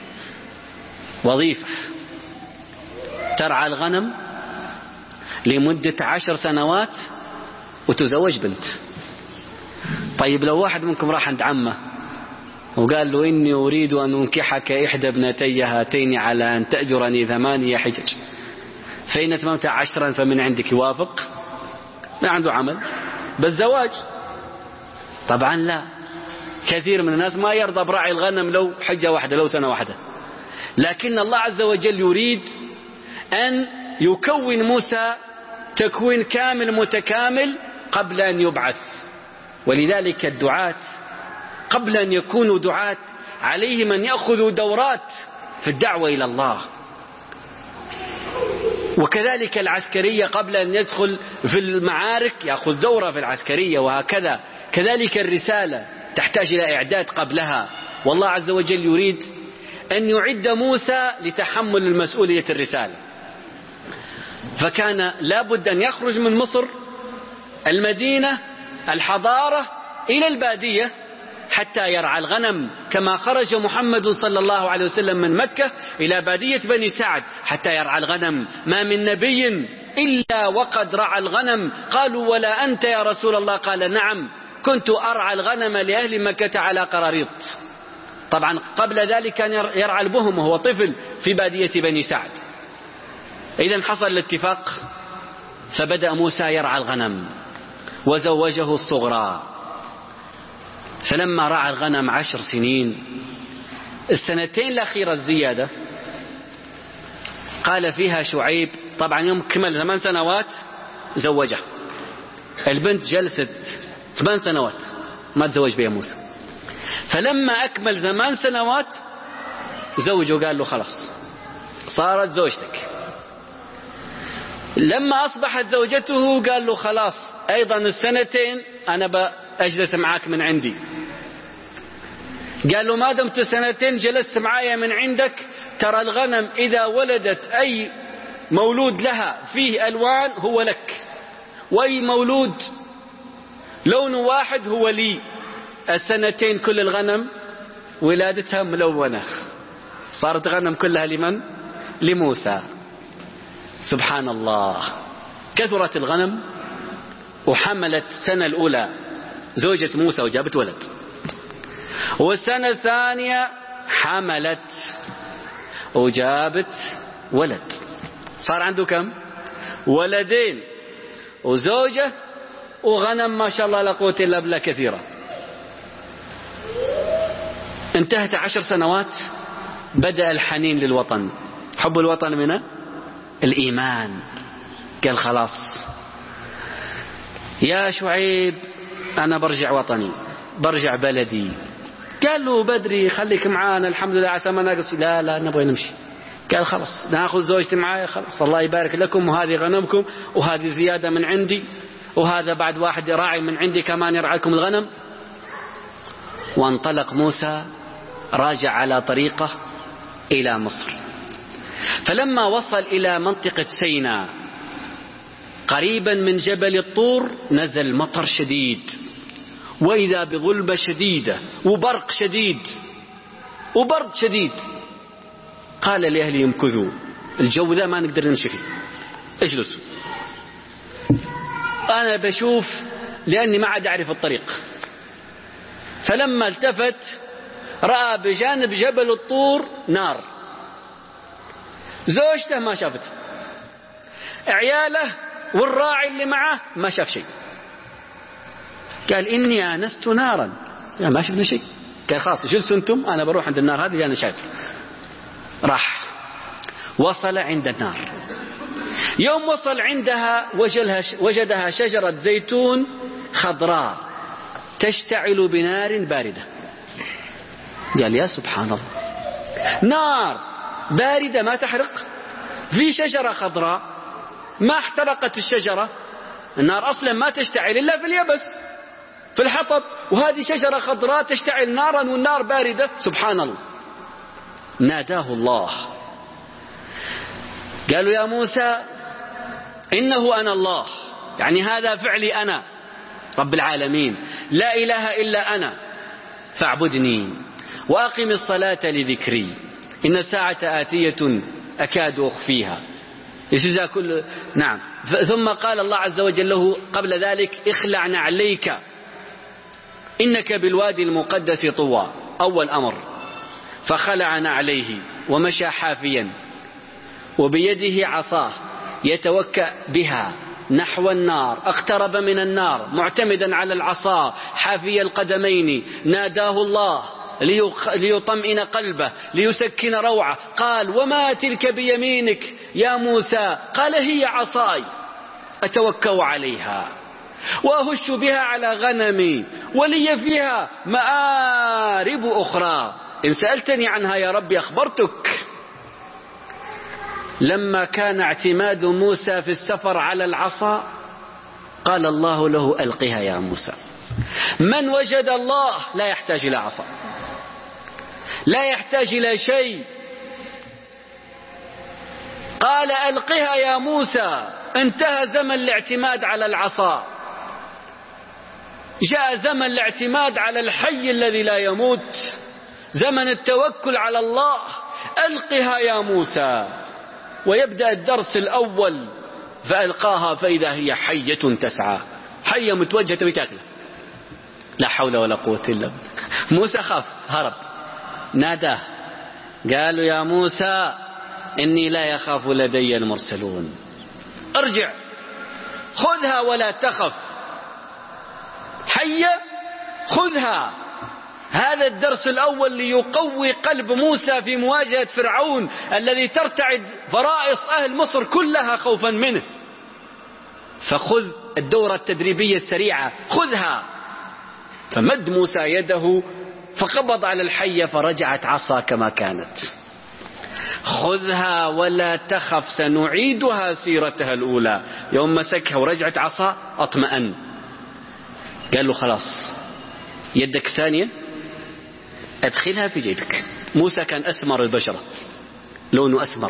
وظيفة ترعى الغنم لمدة عشر سنوات وتزوج بنت. طيب لو واحد منكم راح عند عمه وقال له إني أريد أن أنكحك إحدى ابنتي هاتين على أن تأجرني ثمانية حجج فإن أتممت عشرا فمن عندك، يوافق؟ ما عنده عمل بالزواج؟ طبعا لا. كثير من الناس ما يرضى براعي الغنم لو حجة واحدة، لو سنة واحدة. لكن الله عز وجل يريد أن يكون موسى تكوين كامل متكامل قبل أن يبعث. ولذلك الدعاة قبل أن يكونوا دعاة عليهم أن يأخذوا دورات في الدعوة إلى الله. وكذلك العسكرية قبل أن يدخل في المعارك يأخذ دورة في العسكرية، وهكذا كذلك الرسالة تحتاج إلى إعداد قبلها. والله عز وجل يريد أن يعد موسى لتحمل المسؤولية الرسالة. فكان لابد أن يخرج من مصر المدينة الحضارة إلى البادية حتى يرعى الغنم، كما خرج محمد صلى الله عليه وسلم من مكة إلى بادية بني سعد حتى يرعى الغنم. ما من نبي إلا وقد رعى الغنم. قالوا ولا أنت يا رسول الله؟ قال نعم، كنت أرعى الغنم لأهل مكة على قراريط. طبعا قبل ذلك كان يرعى البهم وهو طفل في بادية بني سعد. إذن حصل الاتفاق، فبدأ موسى يرعى الغنم وزوجه الصغرى. فلما رعى الغنم عشر سنين، السنتين الأخيرة الزيادة قال فيها شعيب، طبعا يوم كمل ثمان سنوات زوجه. البنت جلست ثمان سنوات ما تزوج بها موسى، فلما أكمل ثمان سنوات زوجه، قال له خلاص صارت زوجتك. لما أصبحت زوجته قال له خلاص أيضا السنتين أنا بأجلس معاك من عندي. قال له ما دمت سنتين جلست معايا من عندك، ترى الغنم إذا ولدت أي مولود لها فيه ألوان هو لك، وأي مولود لونه واحد هو لي. السنتين كل الغنم ولادتها ملونة، صارت غنم كلها لمن؟ لموسى. سبحان الله، كثرت الغنم وحملت السنة الأولى زوجة موسى وجابت ولد، والسنة الثانية حملت وجابت ولد، صار عنده كم؟ ولدين وزوجة وغنم ما شاء الله لا قوة إلا بالله كثيرة. انتهت عشر سنوات، بدأ الحنين للوطن. حب الوطن من الإيمان. قال خلاص يا شعيب أنا برجع وطني، برجع بلدي. قال له بدري خليك معانا، الحمد لله عسى ما ناقص. لا لا نبغى نمشي. قال خلاص ناخذ زوجتي معايا، خلاص الله يبارك لكم، وهذه غنمكم وهذه زيادة من عندي، وهذا بعد واحد راعي من عندي كمان يرعاكم الغنم. وانطلق موسى راجع على طريقه إلى مصر. فلما وصل إلى منطقة سيناء قريبا من جبل الطور نزل مطر شديد، وإذا بظلمة شديدة وبرق شديد وبرد شديد. قال لأهله امكثوا، الجو ذا ما نقدر نمشي فيه، اجلسوا أنا بشوف، لأني ما عاد أعرف الطريق. فلما التفت رأى بجانب جبل الطور نار، زوجته ما شافته، عياله والراعي اللي معه ما شاف شيء. قال إني آنست نارا، يعني ما شفنا شيء. قال خلاص جلسوا أنتم، أنا بروح عند النار هذه أنا شايف. راح وصل عند النار. يوم وصل عندها وجدها شجرة زيتون خضراء تشتعل بنار باردة. قال يا سبحان الله، نار باردة ما تحرق، في شجرة خضراء ما احترقت الشجرة. النار أصلا ما تشتعل إلا في اليبس في الحطب، وهذه شجرة خضراء تشتعل نارا والنار باردة. سبحان الله. ناداه الله، قالوا يا موسى إنه أنا الله، يعني هذا فعلي أنا رب العالمين، لا إله إلا أنا فاعبدني وأقم الصلاة لذكري، إن الساعة آتية أكاد أخفيها. كل نعم. ثم قال الله عز وجل له قبل ذلك اخلع نعليك إنك بالوادي المقدس طوى. أول أمر، فخلع نعليه ومشى حافيا وبيده عصاه يتوكأ بها نحو النار، اقترب من النار معتمدا على العصا حافي القدمين. ناداه الله ليطمئن قلبه ليسكن روعه. قال وما تلك بيمينك يا موسى؟ قال هي عصاي أتوكأ عليها وأهش بها على غنمي ولي فيها مآرب أخرى، إن سألتني عنها يا ربي أخبرتك. لما كان اعتماد موسى في السفر على العصا قال الله له ألقها يا موسى. من وجد الله لا يحتاج إلى عصا، لا يحتاج إلى شيء. قال ألقها يا موسى. انتهى زمن الاعتماد على العصا، جاء زمن الاعتماد على الحي الذي لا يموت، زمن التوكل على الله. ألقها يا موسى. ويبدأ الدرس الأول، فألقاها فإذا هي حية تسعى. حية متوجهة بتاكله، لا حول ولا قوة إلا بالله. موسى خاف هرب، ناداه قالوا يا موسى إني لا يخاف لدي المرسلون، ارجع خذها ولا تخف، حية خذها. هذا الدرس الأول ليقوي قلب موسى في مواجهة فرعون الذي ترتعد فرائص أهل مصر كلها خوفا منه. فخذ الدورة التدريبية السريعة، خذها. فمد موسى يده فقبض على الحية فرجعت عصا كما كانت. خذها ولا تخف سنعيدها سيرتها الأولى. يوم مسكها ورجعت عصا اطمأن. قال له خلاص يدك الثانية أدخلها في جيبك. موسى كان أسمر البشرة، لونه أسمر،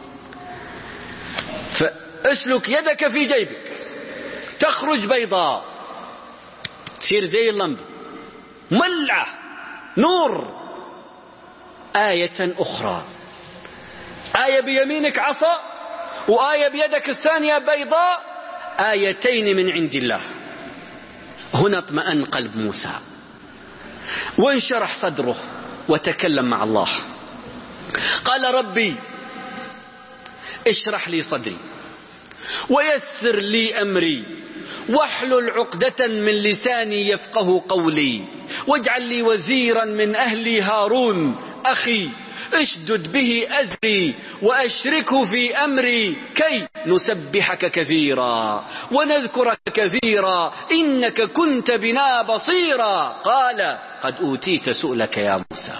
فأسلك يدك في جيبك تخرج بيضاء، تصير زي اللمبة ملعة نور. آية أخرى، آية بيمينك عصا وآية بيدك الثانية بيضاء، آيتين من عند الله. هنا اطمأن قلب موسى وانشرح صدره وتكلم مع الله. قال ربي اشرح لي صدري ويسر لي أمري واحلل عقدة من لساني يفقه قولي واجعل لي وزيرا من أهلي هارون أخي اشدد به أزري وأشركه في أمري كي نسبحك كثيرا ونذكرك كثيرا إنك كنت بنا بصيرا. قال قد أوتيت سؤلك يا موسى.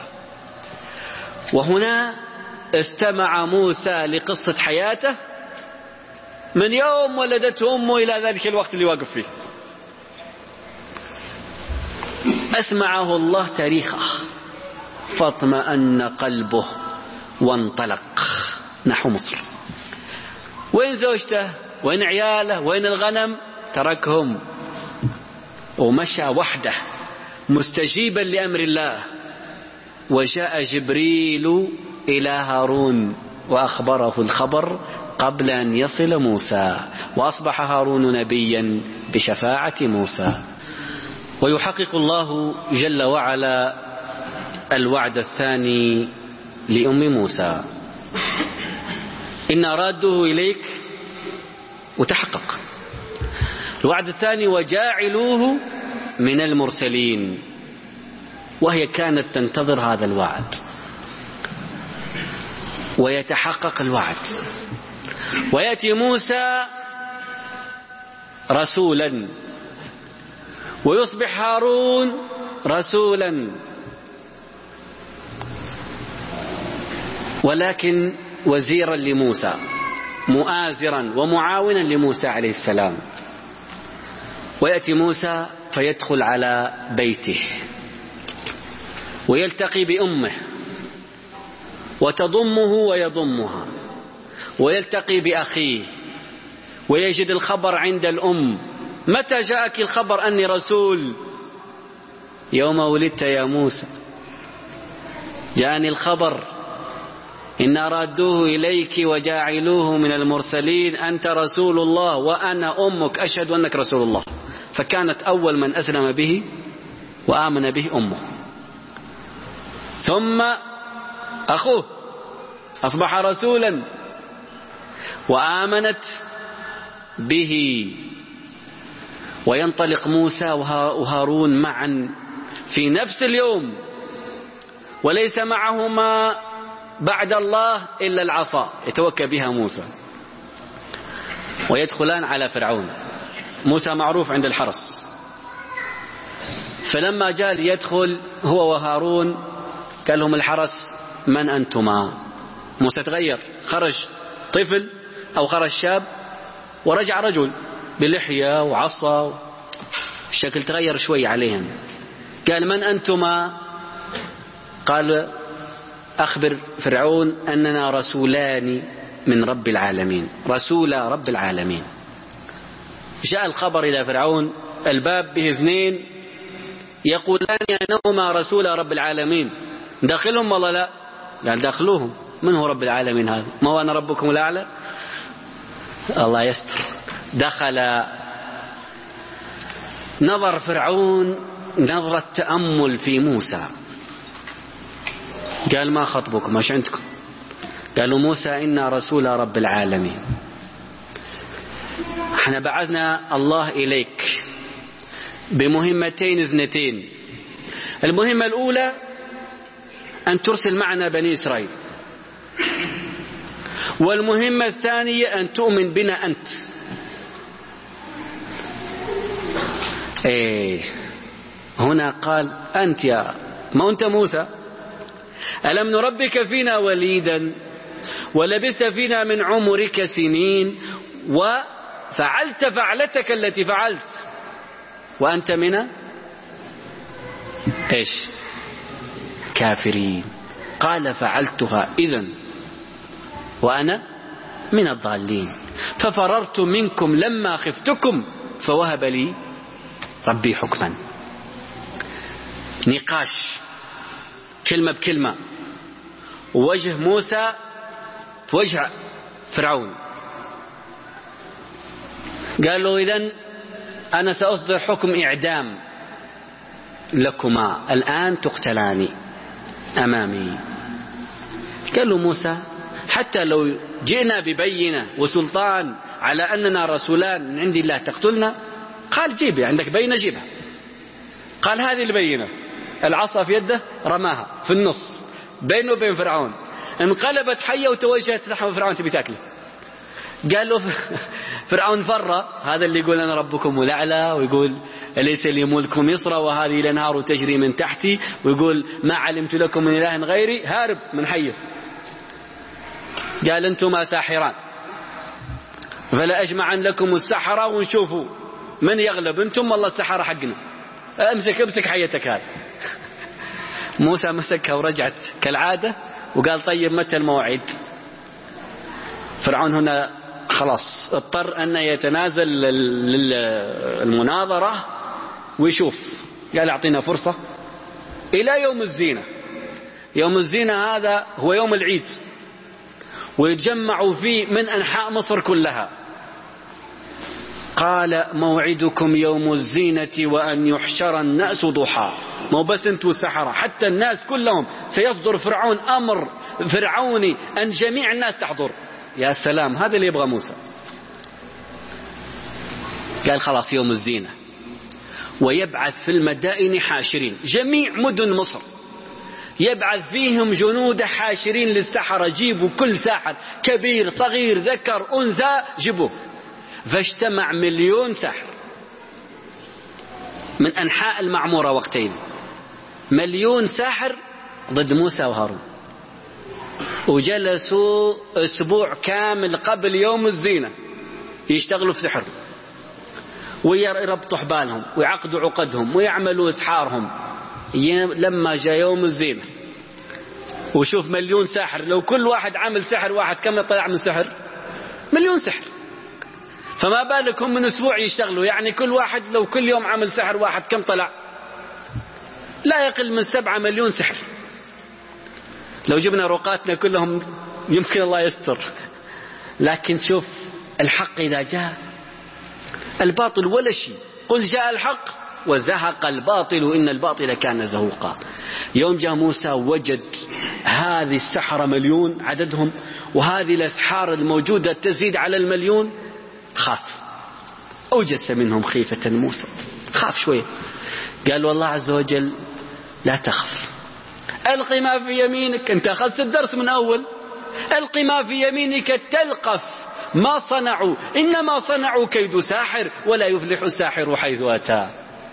وهنا استمع موسى لقصة حياته من يوم ولدته أمه إلى ذلك الوقت اللي واقف فيه. أسمعه الله تاريخه فاطمأن قلبه وانطلق نحو مصر. وين زوجته؟ وين عياله؟ وين الغنم؟ تركهم ومشى وحده مستجيبا لأمر الله. وجاء جبريل إلى هارون وأخبره الخبر قبل أن يصل موسى، وأصبح هارون نبيا بشفاعة موسى. ويحقق الله جل وعلا الوعد الثاني لأم موسى، إن رادوه إليك وتحقق. الوعد الثاني وجاعلوه من المرسلين، وهي كانت تنتظر هذا الوعد ويتحقق الوعد. ويأتي موسى رسولا ويصبح هارون رسولا، ولكن وزيرا لموسى مؤازرا ومعاونا لموسى عليه السلام. ويأتي موسى فيدخل على بيته ويلتقي بأمه وتضمه ويضمها، ويلتقي بأخيه ويجد الخبر عند الأم. متى جاءك الخبر أني رسول؟ يوم ولدت يا موسى جاءني الخبر إن رادوه إليك وجاعلوه من المرسلين، أنت رسول الله وأنا أمك أشهد أنك رسول الله. فكانت أول من أسلم به وآمن به أمه، ثم أخوه أصبح رسولا وآمنت به. وينطلق موسى وهارون معا في نفس اليوم، وليس معهما بعد الله إلا العصا يتوكى بها موسى، ويدخلان على فرعون. موسى معروف عند الحرس، فلما جاء ليدخل هو وهارون قال لهم الحرس من أنتما؟ موسى تغير، خرج طفل أو خرج شاب ورجع رجل بلحية وعصا، الشكل تغير شوي عليهم. قال من أنتما؟ قال أخبر فرعون أننا رسولان من رب العالمين، رسول رب العالمين. جاء الخبر إلى فرعون، الباب به اثنين يقولان أنهما رسول رب العالمين، داخلهم والله لا؟ قال داخلوهم. من هو رب العالمين هذا؟ ما هو أنا ربكم الأعلى؟ الله يستر. دخل، نظر فرعون نظرة تأمل في موسى، قال ما خطبكم، ايش عندكم؟ قالوا موسى إنا رسول رب العالمين، احنا بعثنا الله إليك بمهمتين اثنتين. المهمة الأولى أن ترسل معنا بني إسرائيل، والمهمة الثانية أن تؤمن بنا أنت. إيه هنا قال أنت يا ما أنت موسى، ألم نربك فينا وليدا ولبثت فينا من عمرك سنين وفعلت فعلتك التي فعلت وأنت من إيش كافرين. قال فعلتها إذن وأنا من الضالين ففررت منكم لما خفتكم فوهب لي ربي حكما. نقاش كلمة بكلمة، ووجه موسى في وجه فرعون. قال له إذن أنا سأصدر حكم إعدام لكما الآن تقتلاني أمامي. قال له موسى حتى لو جئنا ببينة وسلطان على أننا رسولان من عند الله تقتلنا. قال جيبها، عندك بينة جيبها. قال هذه البينة، العصا في يده رماها في النص بينه وبين فرعون، انقلبت حية وتوجهت نحو فرعون تبي تاكله. قال له فرعون فر، هذا اللي يقول أنا ربكم الأعلى، ويقول أليس لي ملك مصر وهذه الأنهار تجري من تحتي، ويقول ما علمت لكم من إله غيري، هارب من حيه. قال أنتما ساحران فلا أجمعن لكم السحرة ونشوفوا من يغلب، أنتم والله السحرة حقنا، امسك امسك حيتك هذا. موسى مسكها ورجعت كالعادة وقال طيب متى الموعد؟ فرعون هنا خلاص اضطر أن يتنازل للمناظرة ويشوف. قال اعطينا فرصة إلى يوم الزينة. يوم الزينة هذا هو يوم العيد، ويتجمعوا فيه من أنحاء مصر كلها. قال موعدكم يوم الزينة وأن يحشر الناس ضحى. مو بس انتوا السحرة، حتى الناس كلهم سيصدر فرعون أمر فرعوني أن جميع الناس تحضر. يا سلام، هذا اللي يبغى موسى. قال خلاص يوم الزينة، ويبعث في المدائن حاشرين، جميع مدن مصر يبعث فيهم جنود حاشرين للسحرة. جيبوا كل ساحر كبير صغير ذكر أنثى جيبوه. فاجتمع مليون ساحر من أنحاء المعمورة وقتين، مليون ساحر ضد موسى وهارون. وجلسوا أسبوع كامل قبل يوم الزينة يشتغلوا في سحر، ويربطوا حبالهم ويعقدوا عقدهم ويعملوا إسحارهم. لما جاء يوم الزينة وشوف مليون ساحر، لو كل واحد عامل سحر واحد كم يطلع من سحر؟ مليون سحر. فما بالك هم من أسبوع يشتغلوا، يعني كل واحد لو كل يوم عمل سحر واحد كم طلع؟ لا يقل من سبعة مليون سحر. لو جبنا رقاتنا كلهم يمكن الله يستر. لكن شوف الحق إذا جاء، الباطل ولا شيء. قل جاء الحق وزهق الباطل إن الباطل كان زهوقا. يوم جاء موسى وجد هذه السحرة مليون عددهم، وهذه الأسحار الموجودة تزيد على المليون، خاف. أوجس منهم خيفة موسى، خاف شوية. قال والله عز وجل لا تخف، ألقي ما في يمينك. أنت أخذت الدرس من أول. ألقي ما في يمينك تلقف ما صنعوا إنما صنعوا كيد ساحر ولا يفلح الساحر حيث أتى.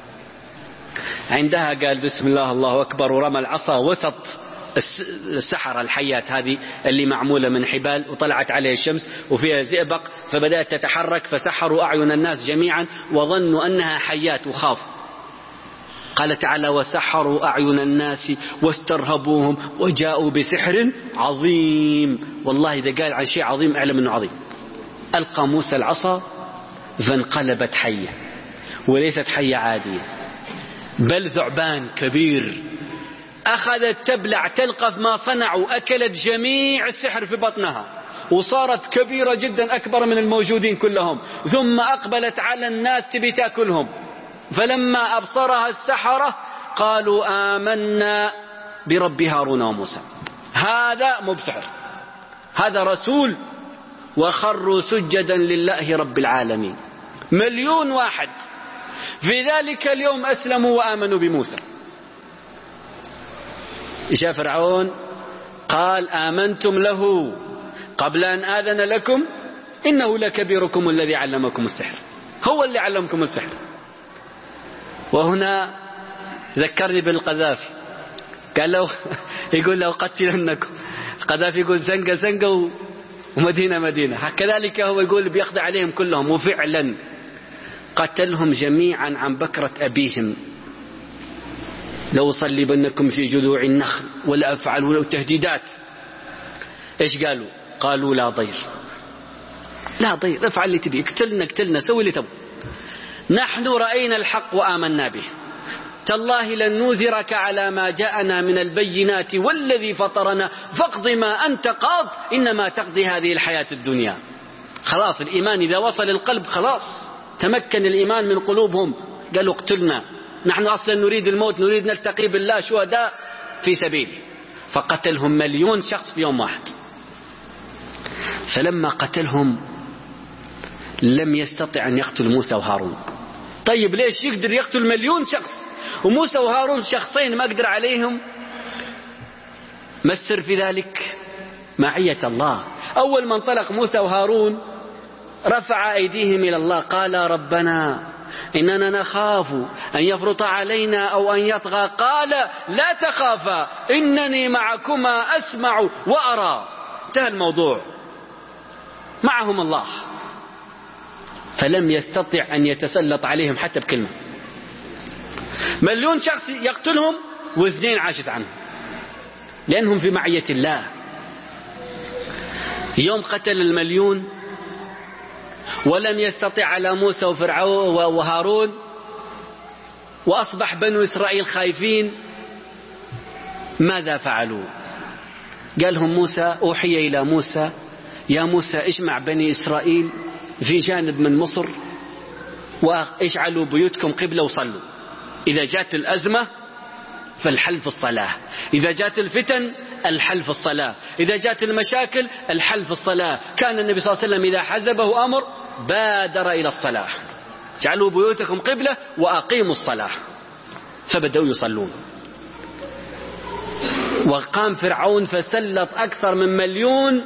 عندها قال بسم الله الله أكبر، ورمى العصا وسط السحرة الحيات هذه اللي معمولة من حبال، وطلعت عليه الشمس وفيها زئبق، فبدأت تتحرك، فسحروا أعين الناس جميعا وظنوا أنها حيات وخافوا. قال تعالى وسحروا أعين الناس واسترهبوهم وجاءوا بسحر عظيم. والله إذا قال عن شيء عظيم أعلم أنه عظيم. ألقى موسى العصا فانقلبت حية، وليست حية عادية بل ثعبان كبير، أخذت تبلع تلقف ما صنعوا، أكلت جميع السحر في بطنها وصارت كبيرة جدا أكبر من الموجودين كلهم، ثم أقبلت على الناس تبي تأكلهم. فلما أبصرها السحرة قالوا آمنا برب هارون وموسى. هذا مو بسحر، هذا رسول. وخروا سجدا لله رب العالمين، مليون واحد في ذلك اليوم أسلموا وآمنوا بموسى. جاء فرعون قال آمنتم له قبل أن آذن لكم إنه لكبيركم الذي علمكم السحر، هو اللي علمكم السحر. وهنا ذكرني بالقذافي، قال له يقول له قتلنكم، القذافي يقول زنقة زنقة ومدينة مدينة، كذلك هو يقول بيقضي عليهم كلهم، وفعلا قتلهم جميعا عن بكرة أبيهم. لو صلبنكم في جذوع النخل ولا أفعل ولو تهديدات. إيش قالوا؟ قالوا لا ضير، لا ضير، افعل اللي تبي، اقتلنا اقتلنا، سوي اللي تبي، نحن رأينا الحق وآمنا به، تالله لن نوذرك على ما جاءنا من البينات والذي فطرنا فاقض ما أنت قاض إنما تقضي هذه الحياة الدنيا. خلاص الإيمان إذا وصل القلب خلاص تمكن الإيمان من قلوبهم، قالوا اقتلنا، نحن أصلا نريد الموت، نريد نلتقي بالله شهداء في سبيله. فقتلهم مليون شخص في يوم واحد. فلما قتلهم لم يستطع أن يقتل موسى وهارون. طيب ليش يقدر يقتل مليون شخص وموسى وهارون شخصين ما قدر عليهم؟ ما السر في ذلك؟ معية الله. أول ما انطلق موسى وهارون رفع أيديهم إلى الله، قال ربنا إننا نخاف أن يفرط علينا أو أن يطغى، قال لا تخافا إنني معكما أسمع وأرى. انتهى الموضوع، معهم الله. فلم يستطع أن يتسلط عليهم حتى بكلمة. مليون شخص يقتلهم واثنين عاجز عنهم لأنهم في معية الله. يوم قتل المليون ولم يستطع على موسى وفرعون وهارون، وأصبح بنو إسرائيل خايفين. ماذا فعلوا؟ قالهم موسى، أوحي إلى موسى يا موسى اجمع بني إسرائيل في جانب من مصر واجعلوا بيوتكم قبلة وصلوا. إذا جاءت الأزمة فالحل في الصلاة، إذا جاءت الفتن الحل في الصلاة، إذا جاءت المشاكل الحل في الصلاة. كان النبي صلى الله عليه وسلم إذا حزبه أمر بادر إلى الصلاة. اجعلوا بيوتكم قبلة وأقيموا الصلاة. فبدأوا يصلون. وقام فرعون فسلط أكثر من مليون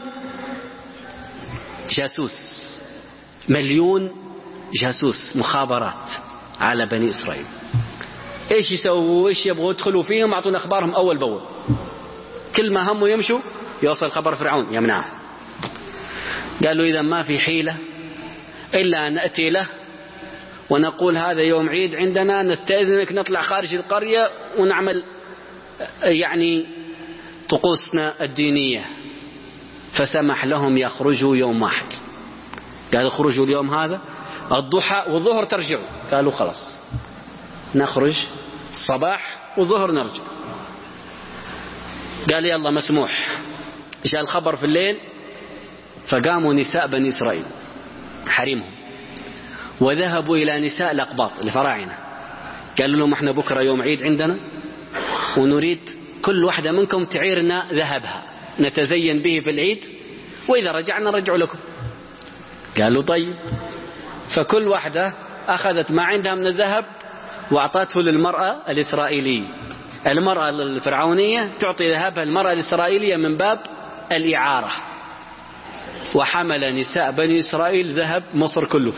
جاسوس، مليون جاسوس مخابرات على بني إسرائيل. إيش يسووا؟ إيش يبغوا؟ يدخلوا فيهم، أعطونا أخبارهم أول بأول. كل ما هموا يمشوا يوصل خبر فرعون يمنعه. قالوا إذا ما في حيلة إلا أن نأتي له ونقول هذا يوم عيد عندنا، نستأذنك نطلع خارج القرية ونعمل يعني طقوسنا الدينية. فسمح لهم يخرجوا يوم واحد. قالوا خرجوا اليوم هذا الضحى والظهر ترجعوا. قالوا خلاص نخرج الصباح والظهر نرجع. قال يلا مسموح. جاء الخبر في الليل فقاموا نساء بني إسرائيل حريمهم وذهبوا إلى نساء الأقباط الفراعنة، قالوا لهم احنا بكرة يوم عيد عندنا ونريد كل واحدة منكم تعيرنا ذهبها نتزين به في العيد، وإذا رجعنا نرجع لكم. قالوا طيب. فكل واحدة أخذت ما عندها من الذهب وأعطته للمرأة الإسرائيلية. المرأة الفرعونية تعطي ذهبها المرأة الإسرائيلية من باب الإعارة. وحمل نساء بني إسرائيل ذهب مصر كله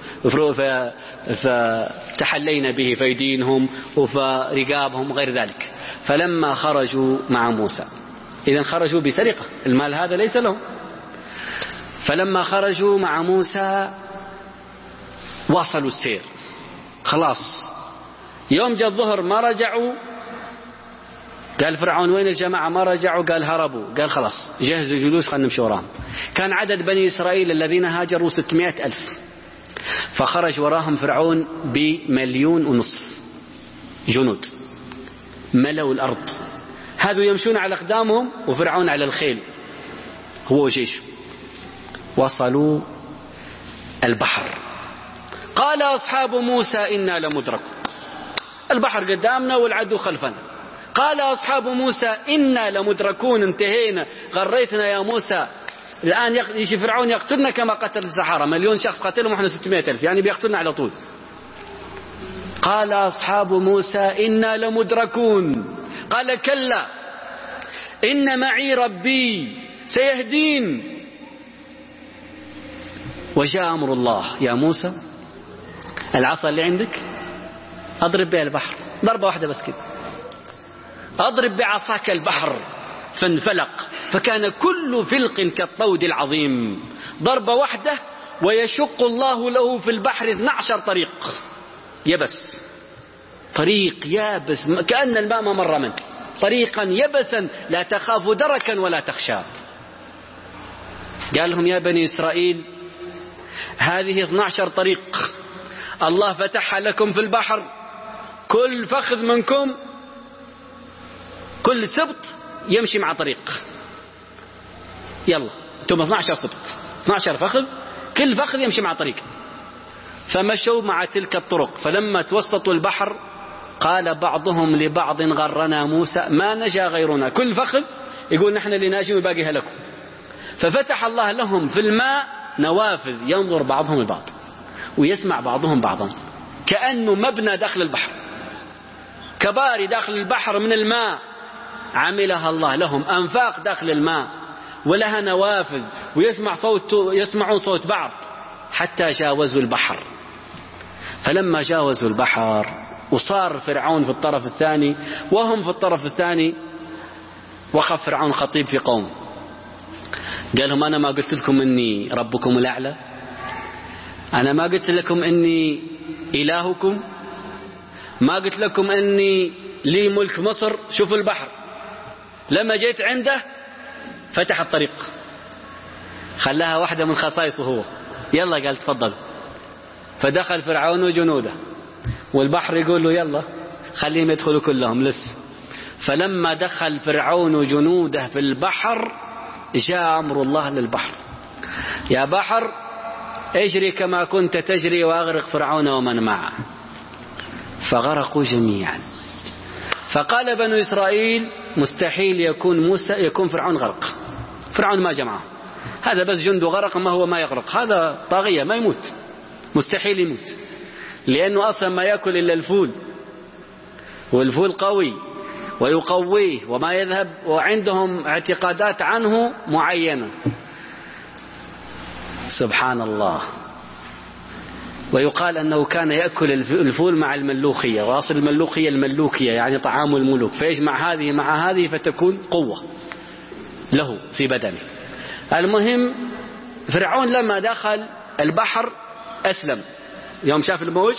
فتحلينا به في دينهم وفي رقابهم وغير ذلك. فلما خرجوا مع موسى، إذن خرجوا بسرقة، المال هذا ليس لهم. فلما خرجوا مع موسى واصلوا السير، خلاص يوم جاء الظهر ما رجعوا. قال فرعون وين الجماعة؟ ما رجعوا. قال هربوا. قال خلاص جهزوا جلوس خلنا نمشي وراهم. كان عدد بني إسرائيل الذين هاجروا ستمائة ألف، فخرج وراهم فرعون بمليون ونصف جنود ملوا الأرض. هذو يمشون على أقدامهم وفرعون على الخيل هو وجيشه. وصلوا البحر. قال أصحاب موسى إنا لمدركون، البحر قدامنا والعدو خلفنا. قال أصحاب موسى إنا لمدركون، انتهينا، غريتنا يا موسى، الآن يجي فرعون يقتلنا كما قتل السحرة، مليون شخص قتلهم ونحن ستمائة ألف، يعني بيقتلنا على طول. قال أصحاب موسى إنا لمدركون، قال كلا إن معي ربي سيهدين. وجاء أمر الله، يا موسى العصا اللي عندك أضرب بها البحر، ضربة واحدة بس كده، أضرب بعصاك البحر فانفلق فكان كل فلق كالطود العظيم. ضربة واحدة ويشق الله له في البحر اثني عشر طريق يبس، طريق يابس كأن الماء ما مر منه، طريقا يبسا لا تخاف دركا ولا تخشى. قال لهم يا بني إسرائيل هذه اثني عشر طريق الله فتحها لكم في البحر، كل فخذ منكم كل سبط يمشي مع طريق، يلا انتم اثني عشر سبط، اثني عشر فخذ، كل فخذ يمشي مع طريق. فمشوا مع تلك الطرق، فلما توسطوا البحر قال بعضهم لبعض غرنا موسى ما نجا غيرنا، كل فخذ يقول نحن اللي ناجي والباقي هلكوا. ففتح الله لهم في الماء نوافذ ينظر بعضهم البعض ويسمع بعضهم بعضا، كأنه مبنى داخل البحر، كباري داخل البحر من الماء عملها الله لهم، أنفاق داخل الماء ولها نوافذ، ويسمع صوت يسمعون صوت بعض حتى جاوزوا البحر. فلما جاوزوا البحر وصار فرعون في الطرف الثاني وهم في الطرف الثاني، وقف فرعون خطيب في قوم قال لهم أنا ما قلت لكم إني ربكم الأعلى؟ أنا ما قلت لكم إني إلهكم؟ ما قلت لكم إني لي ملك مصر؟ شوفوا البحر، لما جيت عنده فتح الطريق، خلاها واحدة من خصائصه هو، يلا قال تفضل. فدخل فرعون وجنوده والبحر يقول له يلا خليهم يدخلوا كلهم لسه. فلما دخل فرعون وجنوده في البحر جاء أمر الله للبحر، يا بحر اجري كما كنت تجري وأغرق فرعون ومن معه، فغرقوا جميعا. فقال بنو إسرائيل مستحيل يكون موسى يكون فرعون غرق، فرعون ما جمعه، هذا بس جنده غرق، ما هو ما يغرق، هذا طاغية ما يموت، مستحيل يموت، لأنه أصلا ما يأكل إلا الفول، والفول قوي ويقويه وما يذهب، وعندهم اعتقادات عنه معينة سبحان الله. ويقال أنه كان يأكل الفول مع الملوخية، وأصل الملوخية الملوكية يعني طعام الملوك، فيجمع هذه مع هذه فتكون قوة له في بدنه. المهم فرعون لما دخل البحر أسلم، يوم شاف الموج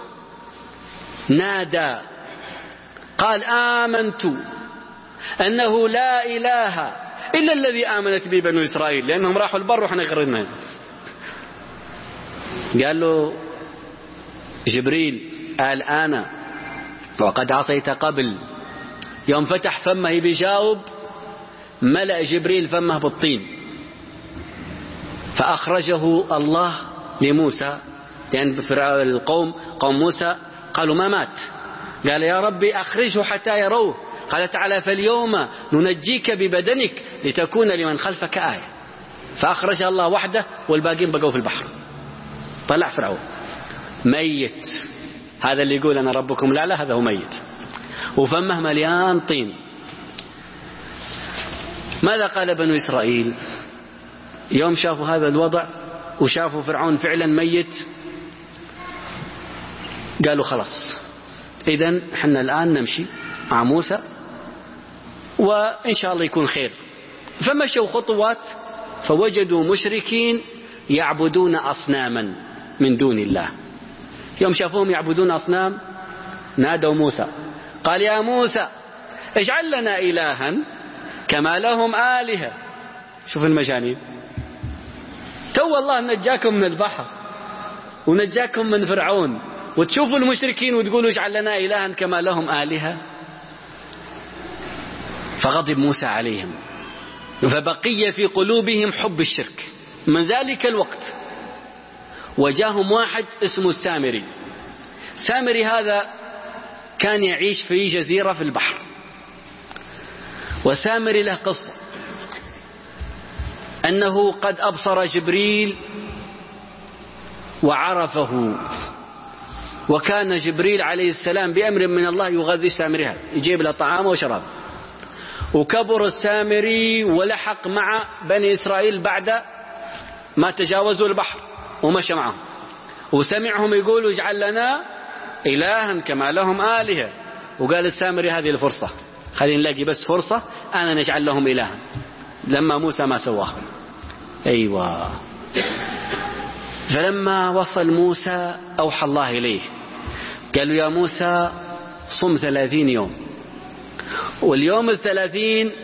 نادى قال آمنت أنه لا إله إلا الذي آمنت به بنو إسرائيل، لأنهم راحوا البر وحنا غرنا. قال له جبريل الآن وقد عصيت قبل. يوم فتح فمه بيجاوب ملأ جبريل فمه بالطين، فأخرجه الله لموسى، لأن يعني القوم قوم موسى قالوا ما مات، قال يا ربي أخرجه حتى يروه، قال تعالى فاليوم ننجيك ببدنك لتكون لمن خلفك آية. فأخرج الله وحده والباقين بقوا في البحر. طلع فرعون ميت، هذا اللي يقول أنا ربكم الأعلى هذا هو ميت، وفمه مليان طين. ماذا قال بنو إسرائيل يوم شافوا هذا الوضع وشافوا فرعون فعلا ميت؟ قالوا خلاص إذن حنا الآن نمشي مع موسى وإن شاء الله يكون خير. فمشوا خطوات فوجدوا مشركين يعبدون أصناما من دون الله. يوم شافوهم يعبدون أصنام نادوا موسى، قال يا موسى اجعل لنا إلها كما لهم آلهة. شوف المجانين، تو الله نجاكم من البحر ونجاكم من فرعون، وتشوفوا المشركين وتقولوا اجعل لنا إلها كما لهم آلهة. فغضب موسى عليهم، فبقي في قلوبهم حب الشرك من ذلك الوقت. وجاهم واحد اسمه السامري. سامري هذا كان يعيش في جزيرة في البحر، وسامري له قصة أنه قد أبصر جبريل وعرفه، وكان جبريل عليه السلام بأمر من الله يغذي سامرها، يجيب له طعام وشراب. وكبر السامري ولحق مع بني إسرائيل بعد ما تجاوزوا البحر ومشى معهم، وسمعهم يقولوا اجعل لنا إلها كما لهم آلهة. وقال السامري هذه الفرصة، خلينا نلاقي بس فرصة أنا نجعل لهم إلها، لما موسى ما سواه. أيوة. فلما وصل موسى أوحى الله إليه، قالوا يا موسى صم ثلاثين يوم، واليوم الثلاثين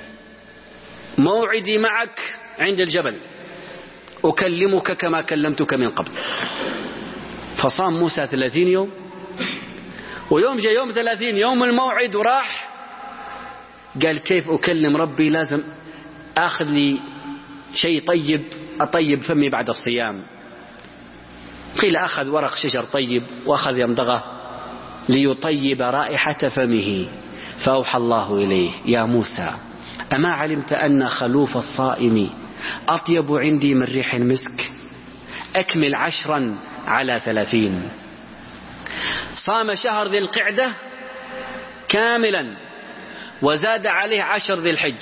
موعدي معك عند الجبل، أكلمك كما كلمتك من قبل. فصام موسى ثلاثين يوم، ويوم جاء يوم ثلاثين يوم الموعد وراح، قال كيف أكلم ربي؟ لازم أخذ لي شيء طيب أطيب فمي بعد الصيام. قيل أخذ ورق شجر طيب وأخذ يمضغه ليطيب رائحة فمه. فأوحى الله إليه يا موسى أما علمت أن خلوف الصائم أطيب عندي من ريح المسك؟ أكمل عشرا على ثلاثين. صام شهر ذي القعدة كاملا وزاد عليه عشر ذي الحج،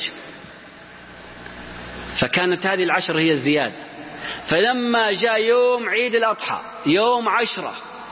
فكانت هذه العشر هي الزيادة. فلما جاء يوم عيد الأضحى يوم عشرة،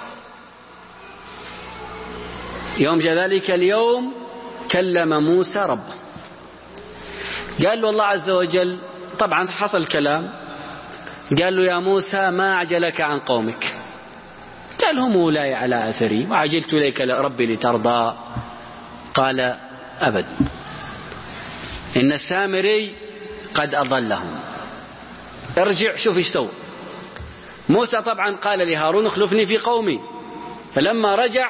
يوم جاء ذلك اليوم كلم موسى ربه، قال له الله عز وجل، طبعا حصل كلام، قال له يا موسى ما عجلك عن قومك؟ قال هم أولاي على أثري وعجلت إليك ربي لترضى. قال أبد، إن السامري قد أضلهم، ارجع شوف ايش سوى. موسى طبعا قال لهارون اخلفني في قومي، فلما رجع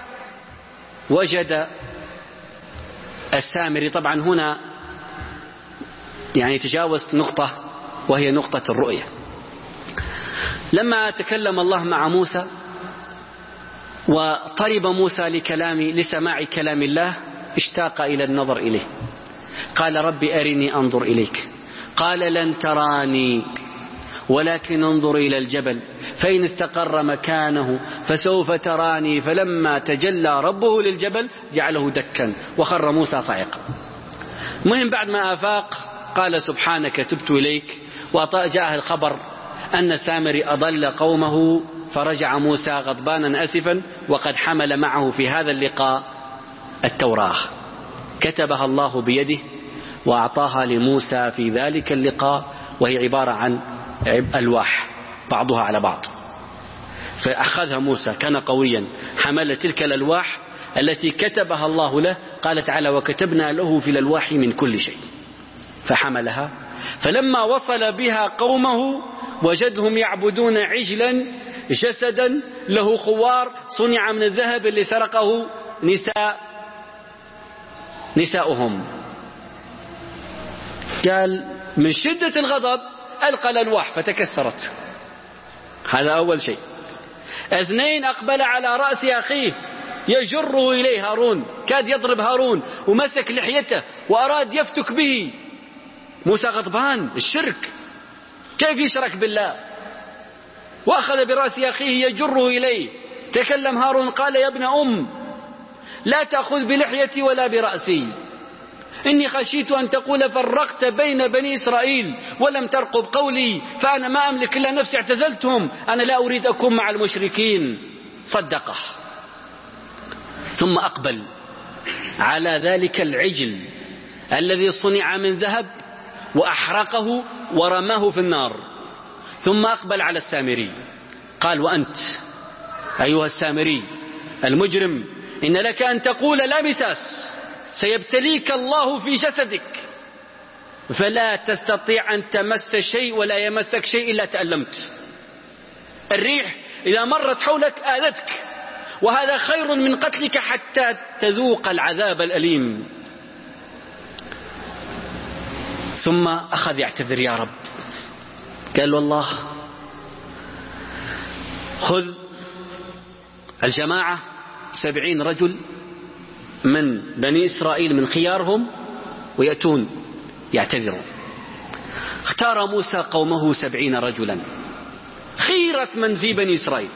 وجد السامري، طبعا هنا يعني تجاوز نقطة وهي نقطة الرؤية. لما تكلم الله مع موسى وطرب موسى لكلام لسماع كلام الله، اشتاق إلى النظر إليه، قال ربي أرني أنظر إليك. قال لن تراني ولكن انظر إلى الجبل فإن استقر مكانه فسوف تراني. فلما تجلى ربه للجبل جعله دكا وخر موسى صعقا. مهم بعد ما أفاق قال سبحانك تبت إليك، وجاء الخبر أن سامري أضل قومه، فرجع موسى غضبانا أسفا، وقد حمل معه في هذا اللقاء التوراة كتبها الله بيده وأعطاها لموسى في ذلك اللقاء، وهي عبارة عن ألواح بعضها على بعض. فأخذها موسى كان قويا، حمل تلك الألواح التي كتبها الله له. قال تعالى وكتبنا له في الألواح من كل شيء، فحملها. فلما وصل بها قومه وجدهم يعبدون عجلا جسدا له خوار صنع من الذهب اللي سرقه نساء نساؤهم. قال من شدة الغضب ألقى الألواح فتكسرت. هذا أول شيء. اثنين، أقبل على رأس أخيه يجره إليه هارون، كاد يضرب هارون ومسك لحيته وأراد يفتك به. موسى غضبان، الشرك، كيف يشرك بالله؟ وأخذ برأس أخيه يجره إليه. تكلم هارون قال يا ابن أم لا تأخذ بلحيتي ولا برأسي، إني خشيت أن تقول فرقت بين بني إسرائيل ولم ترقب قولي، فأنا ما أملك إلا نفسي اعتزلتهم، أنا لا أريد أكون مع المشركين. صدقه. ثم أقبل على ذلك العجل الذي صنع من ذهب وأحرقه ورماه في النار. ثم أقبل على السامري قال وأنت أيها السامري المجرم إن لك أن تقول لا مساس، سيبتليك الله في جسدك فلا تستطيع أن تمس شيء ولا يمسك شيء إلا تألمت. الريح إذا مرت حولك آذتك، وهذا خير من قتلك حتى تذوق العذاب الأليم. ثم أخذ يعتذر يا رب، قال والله خذ الجماعة سبعين رجل من بني إسرائيل من خيارهم ويأتون يعتذرون. اختار موسى قومه سبعين رجلا خيرة من في بني إسرائيل.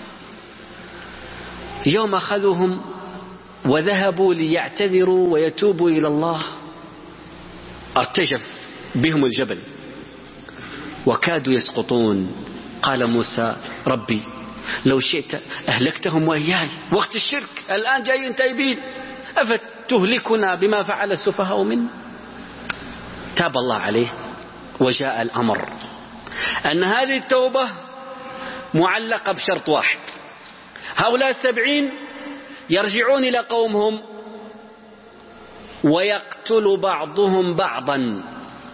يوم أخذوهم وذهبوا ليعتذروا ويتوبوا إلى الله ارتجف بهم الجبل وكادوا يسقطون. قال موسى ربي لو شئت أهلكتهم وإياي وقت الشرك، الآن جايين تايبين، أفتهلكنا بما فعل السفهاء منا؟ تاب الله عليه وجاء الأمر أن هذه التوبة معلقة بشرط واحد: هؤلاء السبعين يرجعون إلى قومهم ويقتل بعضهم بعضا،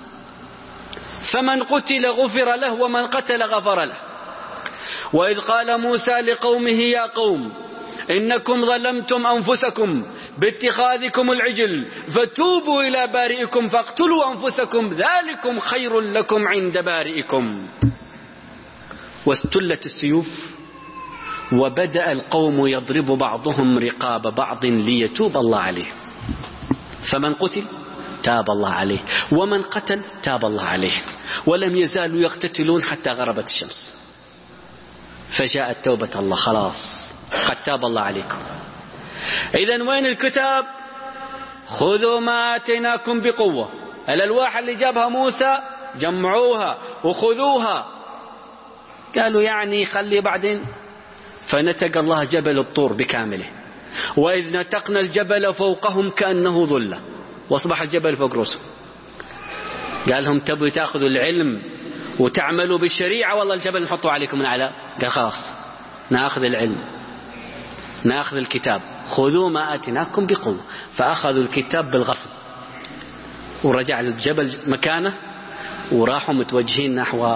فمن قتل غفر له ومن قتل غفر له. وإذ قال موسى لقومه يا قوم إنكم ظلمتم أنفسكم باتخاذكم العجل فتوبوا إلى بارئكم فاقتلوا أنفسكم ذلكم خير لكم عند بارئكم. واستلت السيوف وبدأ القوم يضرب بعضهم رقاب بعض ليتوب الله عليه، فمن قتل تاب الله عليه ومن قتل تاب الله عليه، ولم يزالوا يقتتلون حتى غربت الشمس. فجاءت توبة الله، خلاص قد تاب الله عليكم. إذن وين الكتاب؟ خذوا ما آتيناكم بقوة. الألواح اللي جابها موسى جمعوها وخذوها. قالوا يعني خلي بعدين. فنتق الله جبل الطور بكامله، وإذ نتقنا الجبل فوقهم كأنه ظلة واصبح الجبل فوق رؤوسهم. قال لهم تبوا تأخذوا العلم وتعملوا بالشريعة والله الجبل نحطه عليكم من أعلى. قال خلاص نأخذ العلم نأخذ الكتاب، خذوا ما آتيناكم بقوة. فأخذوا الكتاب بالغصب ورجع الجبل مكانه وراحوا متوجهين نحو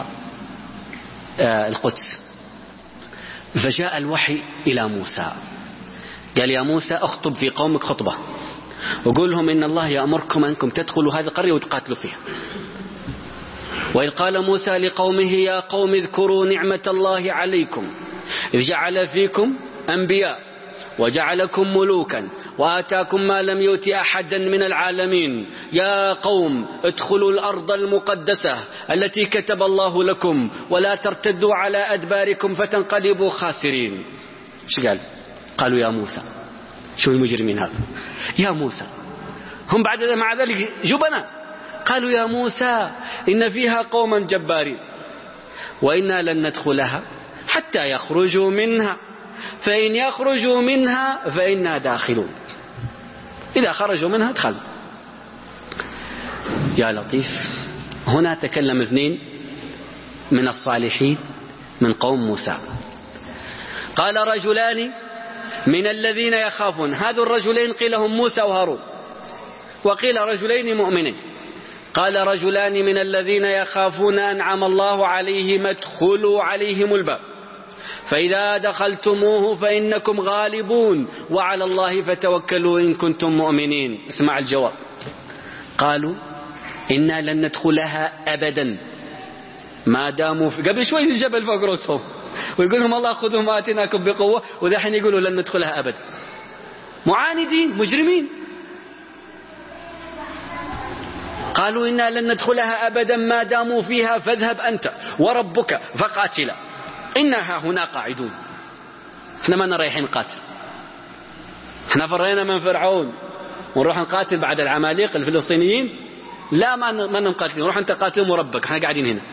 القدس. فجاء الوحي إلى موسى قال يا موسى اخطب في قومك خطبة وقول لهم إن الله يأمركم أنكم تدخلوا هذه القرية وتقاتلوا فيها. وإذ قال موسى لقومه يا قوم اذكروا نعمة الله عليكم إذ جعل فيكم أنبياء وجعلكم ملوكا وآتاكم ما لم يؤت أحدا من العالمين. يا قوم ادخلوا الأرض المقدسة التي كتب الله لكم ولا ترتدوا على أدباركم فتنقلبوا خاسرين. شو قال؟ قالوا يا موسى، شو المجرمين هذا؟ يا موسى هم بعد مع ذلك جبنا. قالوا يا موسى إن فيها قوما جبارين وإنا لن ندخلها حتى يخرجوا منها فإن يخرجوا منها فإنا داخلون. إذا خرجوا منها ادخلوا. يا لطيف، هنا تكلم اثنين من الصالحين من قوم موسى. قال رجلان من الذين يخافون، هذا الرجلين قيل هم موسى وهارون، وقيل رجلين مؤمنين. قال رجلان من الذين يخافون أنعم الله عليهم ادخلوا عليهم الباب فإذا دخلتموه فإنكم غالبون وعلى الله فتوكلوا إن كنتم مؤمنين. اسمع الجواب. قالوا إنا لن ندخلها أبدا ما داموا في قبل شوي الجبل فوق رؤوسهم ويقول لهم الله خذوا ما آتيناكم بقوة، ودحين يقولوا لن ندخلها أبدا. معاندين مجرمين. قالوا إنا لن ندخلها أبدا ما داموا فيها فاذهب أنت وربك فقاتلا إنها هنا قاعدون. احنا ما رايحين نقاتل، احنا فرينا من فرعون ونروح نقاتل بعد العماليق الفلسطينيين؟ لا ما ما نقاتل، نروح انت قاتلهم وربك، احنا قاعدين هنا.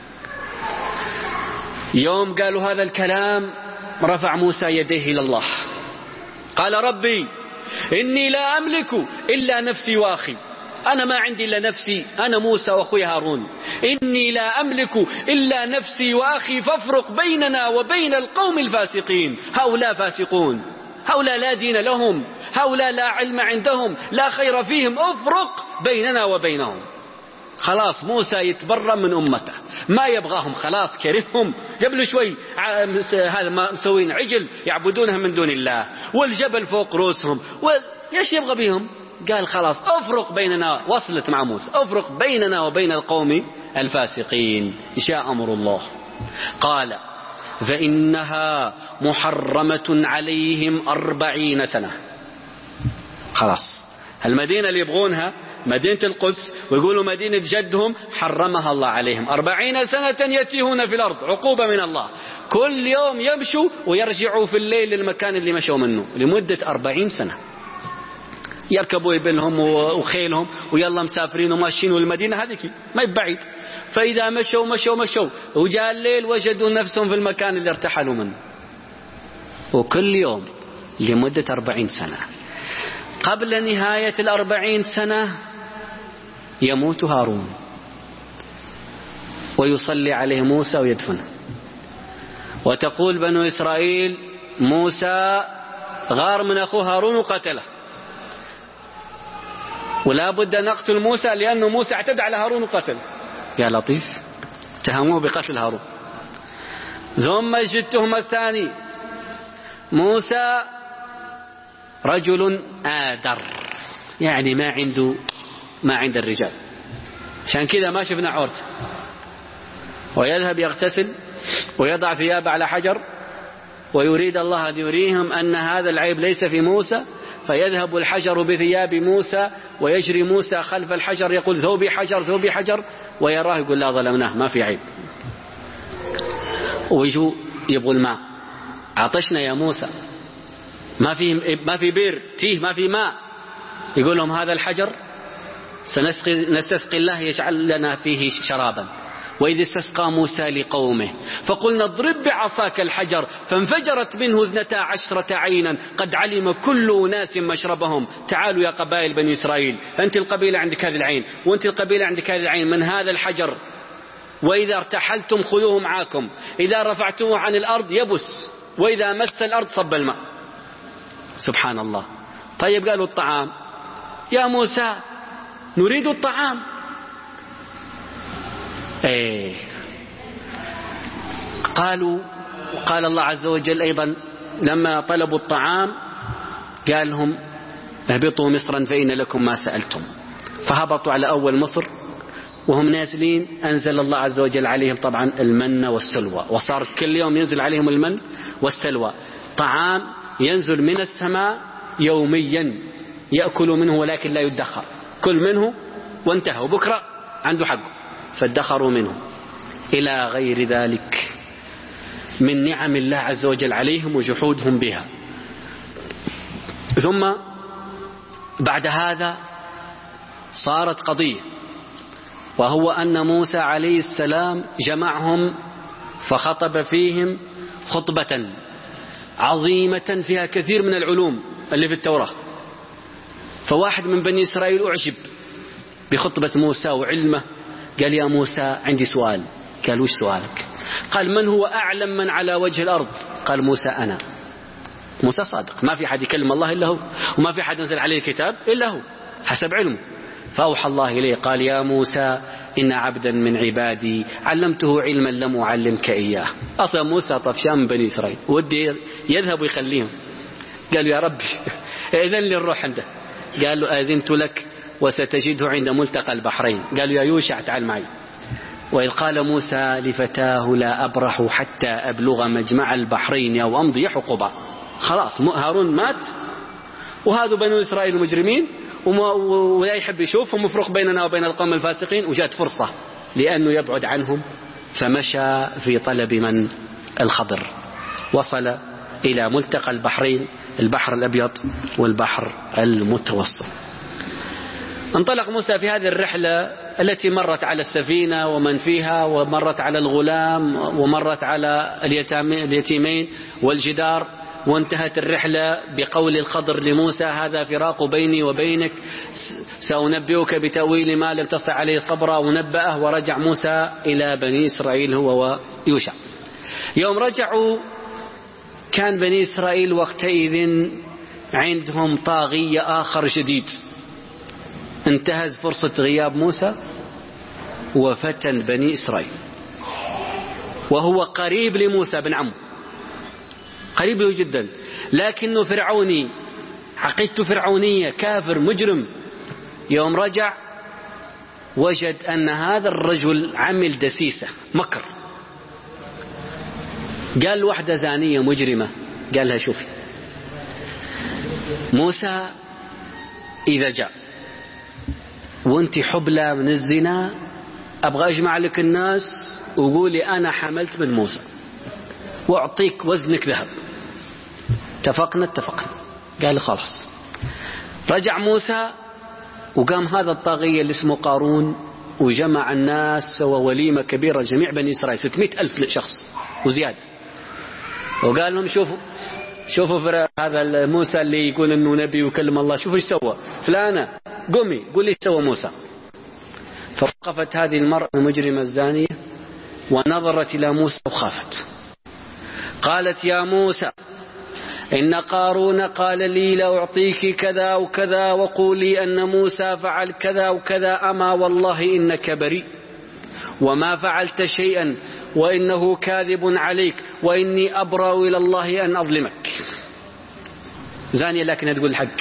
يوم قالوا هذا الكلام رفع موسى يديه إلى الله قال ربي إني لا أملك إلا نفسي وأخي، أنا ما عندي إلا نفسي، أنا موسى وأخوي هارون، إني لا أملك إلا نفسي وأخي فافرق بيننا وبين القوم الفاسقين. هؤلاء فاسقون، هؤلاء لا دين لهم، هؤلاء لا علم عندهم، لا خير فيهم، افرق بيننا وبينهم. خلاص موسى يتبرأ من أمته، ما يبغاهم، خلاص كرههم. قبل شوي هذا ما مسوين عجل يعبدونها من دون الله والجبل فوق رؤوسهم، وإيش يبغى بهم؟ قال خلاص افرق بيننا، وصلت مع موسى، افرق بيننا وبين القوم الفاسقين. جاء أمر الله قال فإنها محرمة عليهم أربعين سنة. خلاص المدينة اللي يبغونها مدينة القدس ويقولوا مدينة جدهم حرمها الله عليهم. أربعين سنة يتيهون في الأرض، عقوبة من الله. كل يوم يمشوا ويرجعوا في الليل للمكان اللي مشوا منه لمدة أربعين سنة. يركبوا إبلهم وخيلهم ويلا مسافرين وماشيين، والمدينة هذيك ما يبعيد. فإذا مشوا مشوا مشوا وجاء الليل وجدوا نفسهم في المكان اللي ارتحلوا منه. وكل يوم لمدة أربعين سنة. قبل نهاية الأربعين سنة يموت هارون ويصلي عليه موسى ويدفنه. وتقول بنو إسرائيل موسى غار من أخوه هارون وقتله، ولا بد أن نقتل موسى لأنه موسى اعتدى على هارون وقتله. يا لطيف، اتهموه بقتل هارون. ثم يجي التهمة الثاني، موسى رجل آدر، يعني ما عنده ما عند الرجال، عشان كذا ما شفنا عورته. ويذهب يغتسل ويضع ثيابه على حجر، ويريد الله أن يريهم أن هذا العيب ليس في موسى، فيذهب الحجر بثياب موسى ويجري موسى خلف الحجر يقول ثوبي حجر ثوبي حجر، ويراه يقول لا ظلمناه ما في عيب. ويجوا يبغوا الماء، عطشنا يا موسى، ما في ما في بير تيه ما في ماء. يقول لهم هذا الحجر سنسقي نستسقي الله يجعل لنا فيه شرابا. وإذ استسقى موسى لقومه فقلنا اضرب بعصاك الحجر فانفجرت منه اثنتا عشرة عينا قد علم كل أناس مشربهم. تعالوا يا قبائل بني إسرائيل، أنت القبيلة عندك هذه العين وأنت القبيلة عندك هذه العين من هذا الحجر، وإذا ارتحلتم خذوه معاكم، إذا رفعتوه عن الأرض يبس، وإذا مس الأرض صب الماء. سبحان الله. طيب قالوا الطعام، يا موسى نريد الطعام. ايه قالوا، قال الله عز وجل أيضا لما طلبوا الطعام قال لهم اهبطوا مصرا فإن لكم ما سألتم. فهبطوا على أول مصر، وهم نازلين أنزل الله عز وجل عليهم طبعا المن والسلوى، وصار كل يوم ينزل عليهم المن والسلوى، طعام ينزل من السماء يوميا يأكلوا منه ولكن لا يدخر، كل منه وانتهى وبكرة عنده حقه، فادخروا منه. إلى غير ذلك من نعم الله عز وجل عليهم وجحودهم بها. ثم بعد هذا صارت قضية، وهو أن موسى عليه السلام جمعهم فخطب فيهم خطبة عظيمة فيها كثير من العلوم اللي في التوراة. فواحد من بني إسرائيل أعجب بخطبة موسى وعلمه، قال يا موسى عندي سؤال. قال وش سؤالك؟ قال من هو أعلم من على وجه الأرض؟ قال موسى أنا. موسى صادق، ما في حد يكلم الله إلا هو، وما في حد ينزل عليه الكتاب إلا هو حسب علمه. فأوحى الله إليه قال يا موسى إن عبدا من عبادي علمته علما لم أعلمك إياه. أصلا موسى طفشان من بني إسرائيل ودي يذهب ويخليهم. قالوا يا ربي إذن لي الروح عنده. قال له أذنت لك وستجده عند ملتقى البحرين. قالوا يا يوشع تعال معي. وإذ قال موسى لفتاه لا أبرح حتى أبلغ مجمع البحرين أو أمضي حقبا. خلاص هارون مات وهذا بنو إسرائيل المجرمين ولا يحب يشوفهم، مفرق بيننا وبين القوم الفاسقين، وجاءت فرصة لأنه يبعد عنهم، فمشى في طلب من الخضر. وصل إلى ملتقى البحرين، البحر الأبيض والبحر المتوسط. انطلق موسى في هذه الرحلة التي مرت على السفينة ومن فيها، ومرت على الغلام، ومرت على اليتيمين والجدار، وانتهت الرحلة بقول الخضر لموسى هذا فراق بيني وبينك سأنبئك بتأويل ما لم تستطع عليه صبرا. ونبأه ورجع موسى إلى بني إسرائيل هو ويوشع. يوم رجعوا كان بني إسرائيل وقتئذ عندهم طاغية آخر جديد، انتهز فرصة غياب موسى وفتن بني إسرائيل، وهو قريب لموسى بن عمه، قريب له جدا، لكنه فرعوني، عقيدته فرعونية، كافر مجرم. يوم رجع وجد أن هذا الرجل عمل دسيسة مكر. قال واحدة زانية مجرمة، قال لها شوفي موسى إذا جاء وانت حبلى من الزنا، أبغى أجمع لك الناس وقولي أنا حملت من موسى وأعطيك وزنك ذهب. اتفقنا اتفقنا. قال خلاص. رجع موسى وقام هذا الطاغية اللي اسمه قارون وجمع الناس، سوى وليمة كبيرة جميع بني إسرائيل ستمائة ألف شخص وزيادة، وقال لهم شوفوا شوفوا هذا موسى اللي يقول انه نبي وكلم الله، شوفوا ايش سوى فلانة، قومي قولي ايش سوى موسى. فوقفت هذه المرأة المجرمة الزانية ونظرت إلى موسى وخافت، قالت يا موسى إن قارون قال لي لأعطيك كذا وكذا وقولي أن موسى فعل كذا وكذا، أما والله إنك بريء وما فعلت شيئا وإنه كاذب عليك وإني أبرأ إلى الله أن أظلمك. زانية لكن تقول الحق.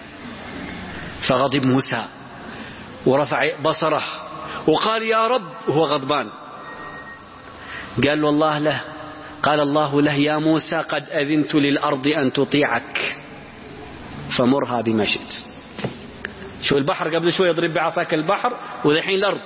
فغضب موسى ورفع بصره وقال يا رب، وهو غضبان. قال والله له قال الله له يا موسى قد أذنت للأرض أن تطيعك فمرها بما شئت. شو البحر قبل شوي يضرب بعصاك البحر والحين الأرض.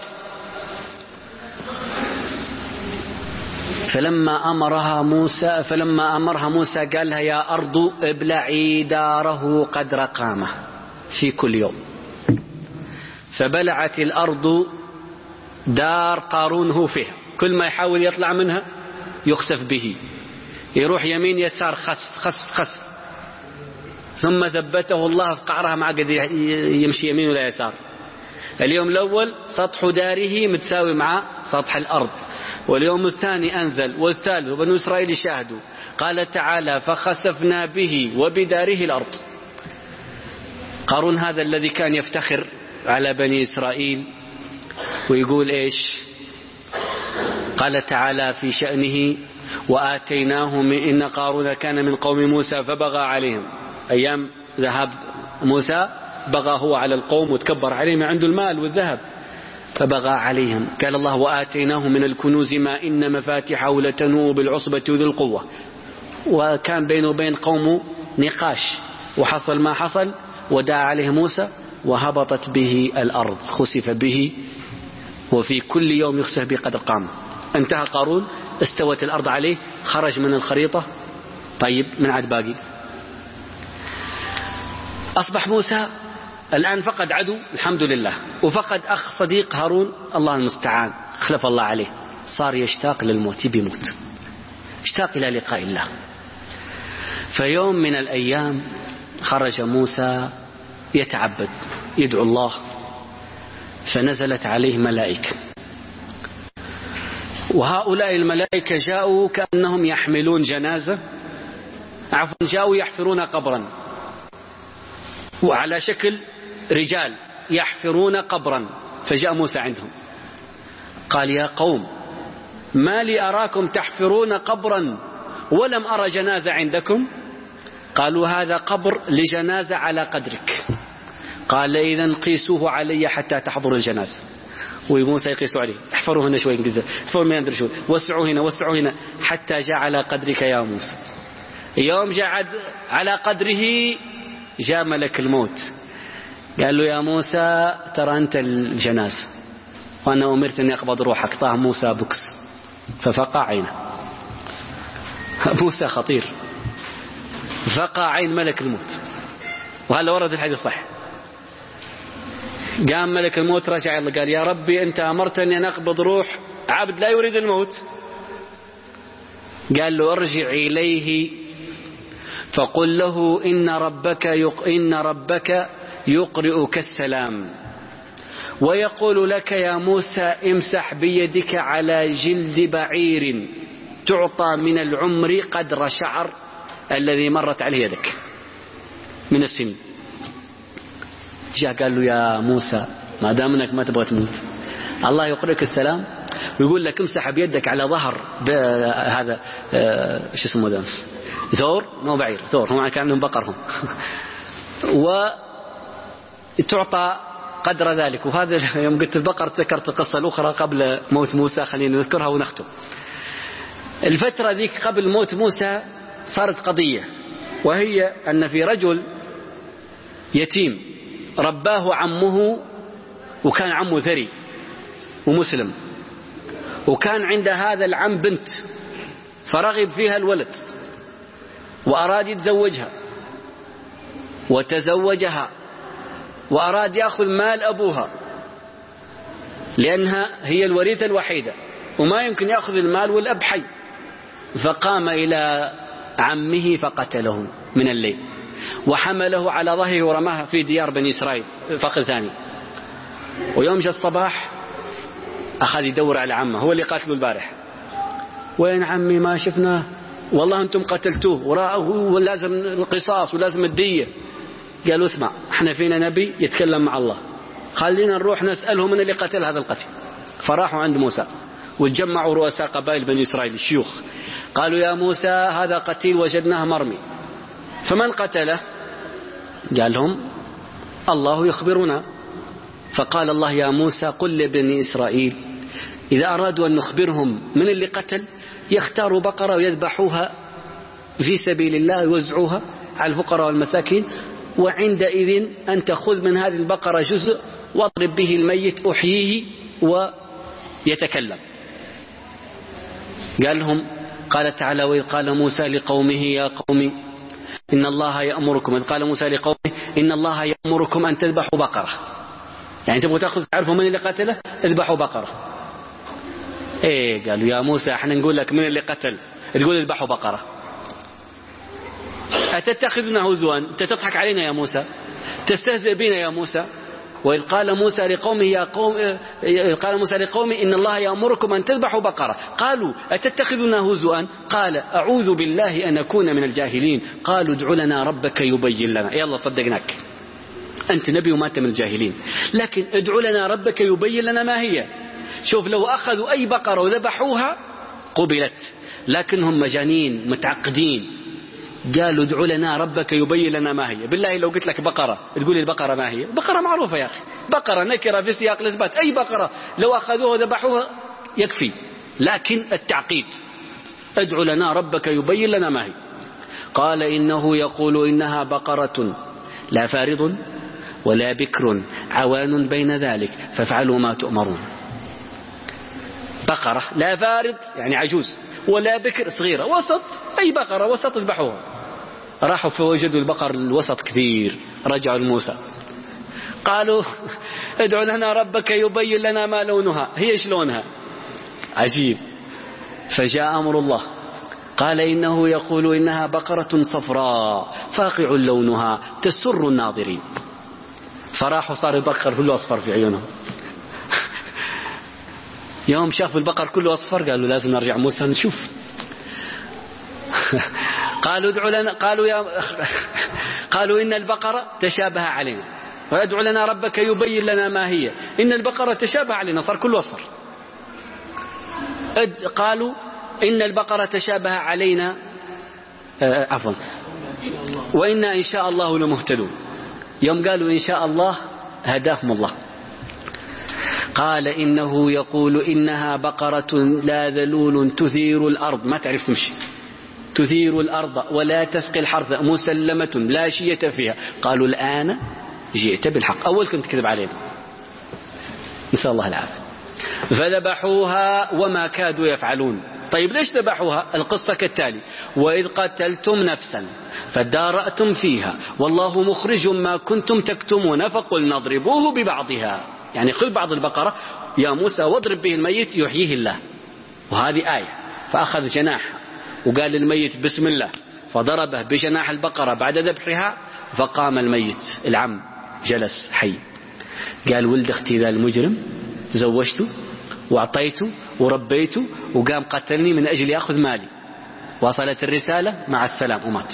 فلما أمرها موسى فلما أمرها موسى قال لها يا أرض ابلعي داره قدر قامة في كل يوم. فبلعت الأرض دار قارون هو فيها، كل ما يحاول يطلع منها يخسف به، يروح يمين يسار خسف خسف خسف، ثم ثبته الله في قعرها ما قد يمشي يمين ولا يسار. اليوم الأول سطح داره متساوي مع سطح الأرض، واليوم الثاني أنزل، والثالث وبنو إسرائيل شاهدوا. قال تعالى فخسفنا به وبداره الأرض. قارون هذا الذي كان يفتخر على بني إسرائيل ويقول إيش؟ قال تعالى في شأنه وآتيناه من إن قارون كان من قوم موسى فبغى عليهم. أيام ذهب موسى بغى هو على القوم وتكبر عليهم، عنده المال والذهب فبغى عليهم. قال الله وآتيناه من الكنوز ما إن مفاتحه لتنوء بالعصبة ذي القوة. وكان بينه وبين قومه نقاش وحصل ما حصل، ودعا عليه موسى وهبطت به الأرض، خسف به وفي كل يوم يخسف به قدر قامة. انتهى قارون، استوت الأرض عليه، خرج من الخريطة. طيب من عاد باقي؟ أصبح موسى الآن فقد عدو الحمد لله، وفقد أخ صديق هارون الله المستعان، خلف الله عليه، صار يشتاق للموت، بيموت، اشتاق إلى لقاء الله. فيوم من الأيام خرج موسى يتعبد يدعو الله، فنزلت عليه ملائكة، وهؤلاء الملائكة جاءوا كأنهم يحملون جنازة، عفوا جاءوا يحفرون قبرا، وعلى شكل رجال يحفرون قبرا. فجاء موسى عندهم قال يا قوم ما لي أراكم تحفرون قبرا ولم أرى جنازة عندكم؟ قالوا هذا قبر لجنازة على قدرك. قال إذن قيسوه علي حتى تحضر الجنازة. وموسى يقيسوا عليه، احفروا هنا شوي انقذ، احفروا ما يندر شوي، وسعوا هنا وسعوا هنا، حتى جاء على قدرك يا موسى. يوم جاء على قدره جاء ملك الموت قال له يا موسى ترى أنت الجنازة وأنا أمرت أن أقبض روحك. طاه موسى بكس ففقع عينه. موسى خطير، فقع عين ملك الموت، وهذا ورد الحديث صح. قام ملك الموت رجع الله قال يا ربي أنت أمرتني أن أقبض روح عبد لا يريد الموت. قال له ارجع إليه فقل له إن ربك يق... إن ربك يقرئك السلام ويقول لك يا موسى امسح بيدك على جلد بعير تعطى من العمر قدر شعر الذي مرت عليه يدك من السن. جاء قال له يا موسى ما دام انك ما تبغى تموت الله يقرئك السلام ويقول لك امسح بيدك على ظهر هذا ايش اسمه ده ثور، مو بعير، ثور، هم كان عندهم بقرهم وتعطى قدر ذلك. وهذا يوم قلت البقر تذكرت القصة الأخرى قبل موت موسى، خلينا نذكرها ونختم. الفترة ذيك قبل موت موسى صارت قضية، وهي أن في رجل يتيم رباه عمه وكان عمه ثري ومسلم، وكان عند هذا العم بنت فرغب فيها الولد وأراد يتزوجها وتزوجها وأراد يأخذ مال أبوها لأنها هي الوريثة الوحيدة وما يمكن يأخذ المال والأب حي. فقام إلى عمه فقتله من الليل وحمله على ظهره ورماه في ديار بني إسرائيل فخذ ثاني. ويوم جاء الصباح أخذ يدور على عمه، هو اللي قاتله البارح. وين عمي؟ ما شفناه، والله أنتم قتلتوه ولازم القصاص ولازم الدية. قالوا اسمع، احنا فينا نبي يتكلم مع الله، خلينا نروح نسأله من اللي قتل هذا القتل. فراحوا عند موسى وتجمعوا رؤساء قبائل بني إسرائيل الشيوخ، قالوا يا موسى هذا قتيل وجدناه مرمي، فمن قتله؟ قال لهم الله يخبرنا. فقال الله يا موسى قل لبني إسرائيل إذا أرادوا أن نخبرهم من اللي قتل يختاروا بقرة ويذبحوها في سبيل الله ويوزعوها على الفقراء والمساكين، وعندئذ أن تأخذ من هذه البقرة جزء واضرب به الميت أحييه ويتكلم. قال لهم قال تعالى وإذ قال موسى لقومه يا قوم إن الله يأمركم إذ قال موسى لقومه إن الله يأمركم أن تذبحوا بقرة. يعني تبغوا تأخذ تعرفوا من اللي قتله؟ اذبحوا بقرة. ايه قالوا يا موسى احنا نقول لك من اللي قتل تقول اذبحوا بقرة؟ أتتخذنا هزوا؟ أنت تضحك علينا يا موسى، تستهزئ بنا يا موسى. وإذ قال موسى لقومه يا قوم إذ قال موسى لقومه إن الله يأمركم أن تذبحوا بقرة. قالوا أتتخذنا هزوا؟ قال أعوذ بالله أن أكون من الجاهلين. قالوا ادع لنا ربك يبين لنا. يلا صدقناك، أنت نبي وما أنت من الجاهلين، لكن ادع لنا ربك يبين لنا ما هي. شوف لو أخذوا أي بقرة وذبحوها قبلت، لكنهم مجانين متعقدين. قالوا ادع لنا ربك يبين لنا ما هي. بالله لو قلت لك بقرة تقول لي البقرة ما هي؟ بقرة معروفة يا أخي، بقرة نكرة في سياق الإثبات، أي بقرة لو أخذوها وذبحوها يكفي، لكن التعقيد ادع لنا ربك يبين لنا ما هي. قال إنه يقول إنها بقرة لا فارض ولا بكر عوان بين ذلك فافعلوا ما تؤمرون. بقرة لا فارض يعني عجوز، ولا بكر صغيرة، وسط، أي بقرة وسط اذبحوها. راحوا فوجدوا البقر الوسط كثير، رجعوا لموسى قالوا ادعوا لنا ربك يبين لنا ما لونها. هي شلونها؟ عجيب. فجاء أمر الله قال إنه يقول إنها بقرة صفراء فاقع لونها تسر الناظرين. فراحوا صار البقر كله أصفر في عيونهم. يوم شافوا البقر كله أصفر قالوا لازم نرجع موسى نشوف. قالوا ادعوا لنا قالوا يا قالوا إن البقرة تشابه علينا وادعوا لنا ربك يبين لنا ما هي. إن البقرة تشابه علينا، صار كله أصفر. قالوا إن البقرة تشابه علينا آه عفوا وإنا إن شاء الله لمهتدون. يوم قالوا إن شاء الله هداهم الله. قال إنه يقول إنها بقرة لا ذلول تثير الأرض، ما تعرف تمشي، تثير الأرض ولا تسقي الحرث مسلمة لا شية فيها. قالوا الآن جئت بالحق، أول كنت تكذب علينا، نسأل الله العافية. فذبحوها وما كادوا يفعلون. طيب ليش ذبحوها؟ القصة كالتالي: وإذ قتلتم نفسا فادارأتم فيها والله مخرج ما كنتم تكتمون فقلنا اضربوه ببعضها. يعني خذ بعض البقرة يا موسى واضرب به الميت يحييه الله. وهذه آية. فأخذ جناح وقال للميت بسم الله فضربه بجناح البقرة بعد ذبحها فقام الميت. العم جلس حي قال ولد اختي ذا المجرم زوجته وأعطيته وربيته وقام قتلني من أجل يأخذ مالي. وصلت الرسالة مع السلام ومات.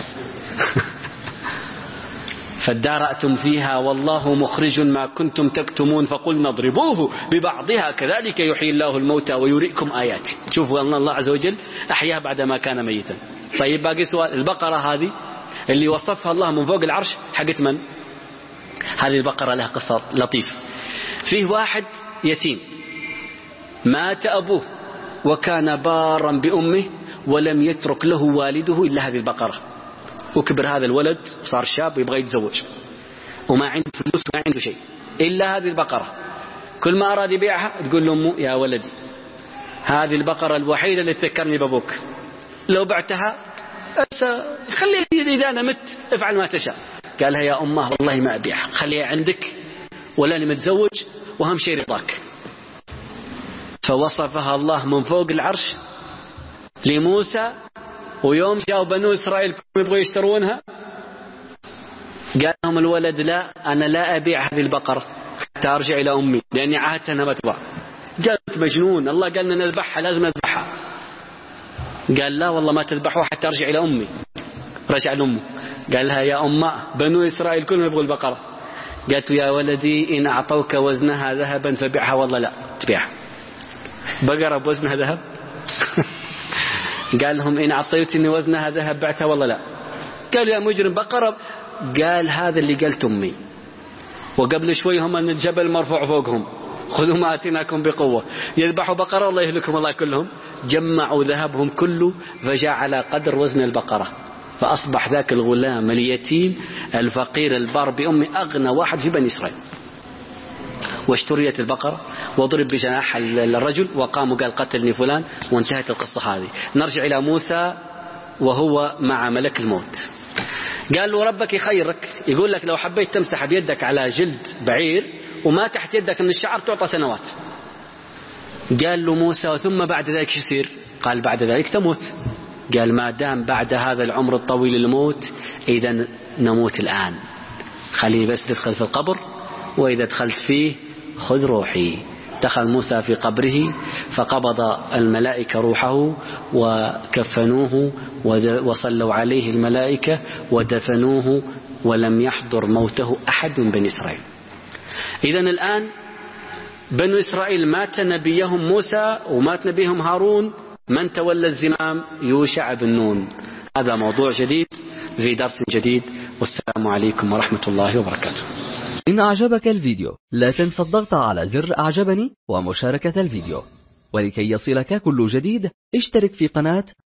فادارأتم فيها والله مخرج ما كنتم تكتمون فقلنا اضربوه ببعضها كذلك يحيي الله الموتى ويريكم آياته. شوفوا أن الله عز وجل أحياه بعدما كان ميتا. طيب باقي سؤال: البقرة هذه اللي وصفها الله من فوق العرش حقت من؟ هذه البقرة لها قصة لطيف. فيه واحد يتيم مات أبوه وكان بارا بأمه ولم يترك له والده إلا هذه البقرة. وكبر هذا الولد وصار شاب ويبغى يتزوج وما عنده فلوس وما عنده شيء، إلا هذه البقرة. كل ما أراد يبيعها تقول لأمه يا ولدي هذه البقرة الوحيدة اللي تذكرني بأبوك، لو بعتها خلي إذا أنا مت افعل ما تشاء. قالها يا أمه والله ما أبيعها، خليها عندك ولا أنا متزوج وهم شيء رضاك. فوصفها الله من فوق العرش لموسى. ويوم جاءوا بنو إسرائيل يبغوا يشترونها قال لهم الولد لا أنا لا أبيع هذه البقرة حتى أرجع إلى أمي لأني عاهدت أنها ما تباع. قالت مجنون، الله قال لنا نذبحها لازم نذبحها. قال لا والله ما تذبحوها حتى أرجع إلى أمي. رجع لأمه قال لها يا أمه بنو إسرائيل كلهم يبغوا البقرة. قالت يا ولدي إن أعطوك وزنها ذهبا فبيعها والله لا تبيعها. بقرة بوزنها ذهب؟ قال لهم إن أعطيتني وزنها ذهب بعتها والله لا. قالوا يا مجرم بقرة. قال هذا اللي قلت أمي، وقبل شوي هم أن الجبل مرفوع فوقهم خذوا ما أتيناكم بقوة. يذبحوا بقرة الله يهلكهم الله كلهم. جمعوا ذهبهم كله فجاء على قدر وزن البقرة، فأصبح ذاك الغلام اليتيم الفقير البار بأمي أغنى واحد في بني إسرائيل. واشتريت البقرة وضرب بجناح الرجل وقام وقال قتلني فلان، وانتهت القصة هذه. نرجع إلى موسى وهو مع ملك الموت. قال له ربك يخيرك، يقول لك لو حبيت تمسح بيدك على جلد بعير وما تحت يدك من الشعر تعطى سنوات. قال له موسى ثم بعد ذلك يصير؟ قال بعد ذلك تموت. قال ما دام بعد هذا العمر الطويل الموت إذا نموت الآن، خليني بس تدخل في القبر وإذا دخلت فيه خذ روحي. دخل موسى في قبره فقبض الملائكة روحه وكفنوه وصلوا عليه الملائكة ودفنوه ولم يحضر موته أحد من بني إسرائيل. إذن الآن بنو إسرائيل مات نبيهم موسى ومات نبيهم هارون، من تولى الزمام؟ يوشع بن نون. هذا موضوع جديد في درس جديد، والسلام عليكم ورحمة الله وبركاته. إن أعجبك الفيديو لا تنسى الضغط على زر أعجبني ومشاركة الفيديو، ولكي يصلك كل جديد اشترك في قناة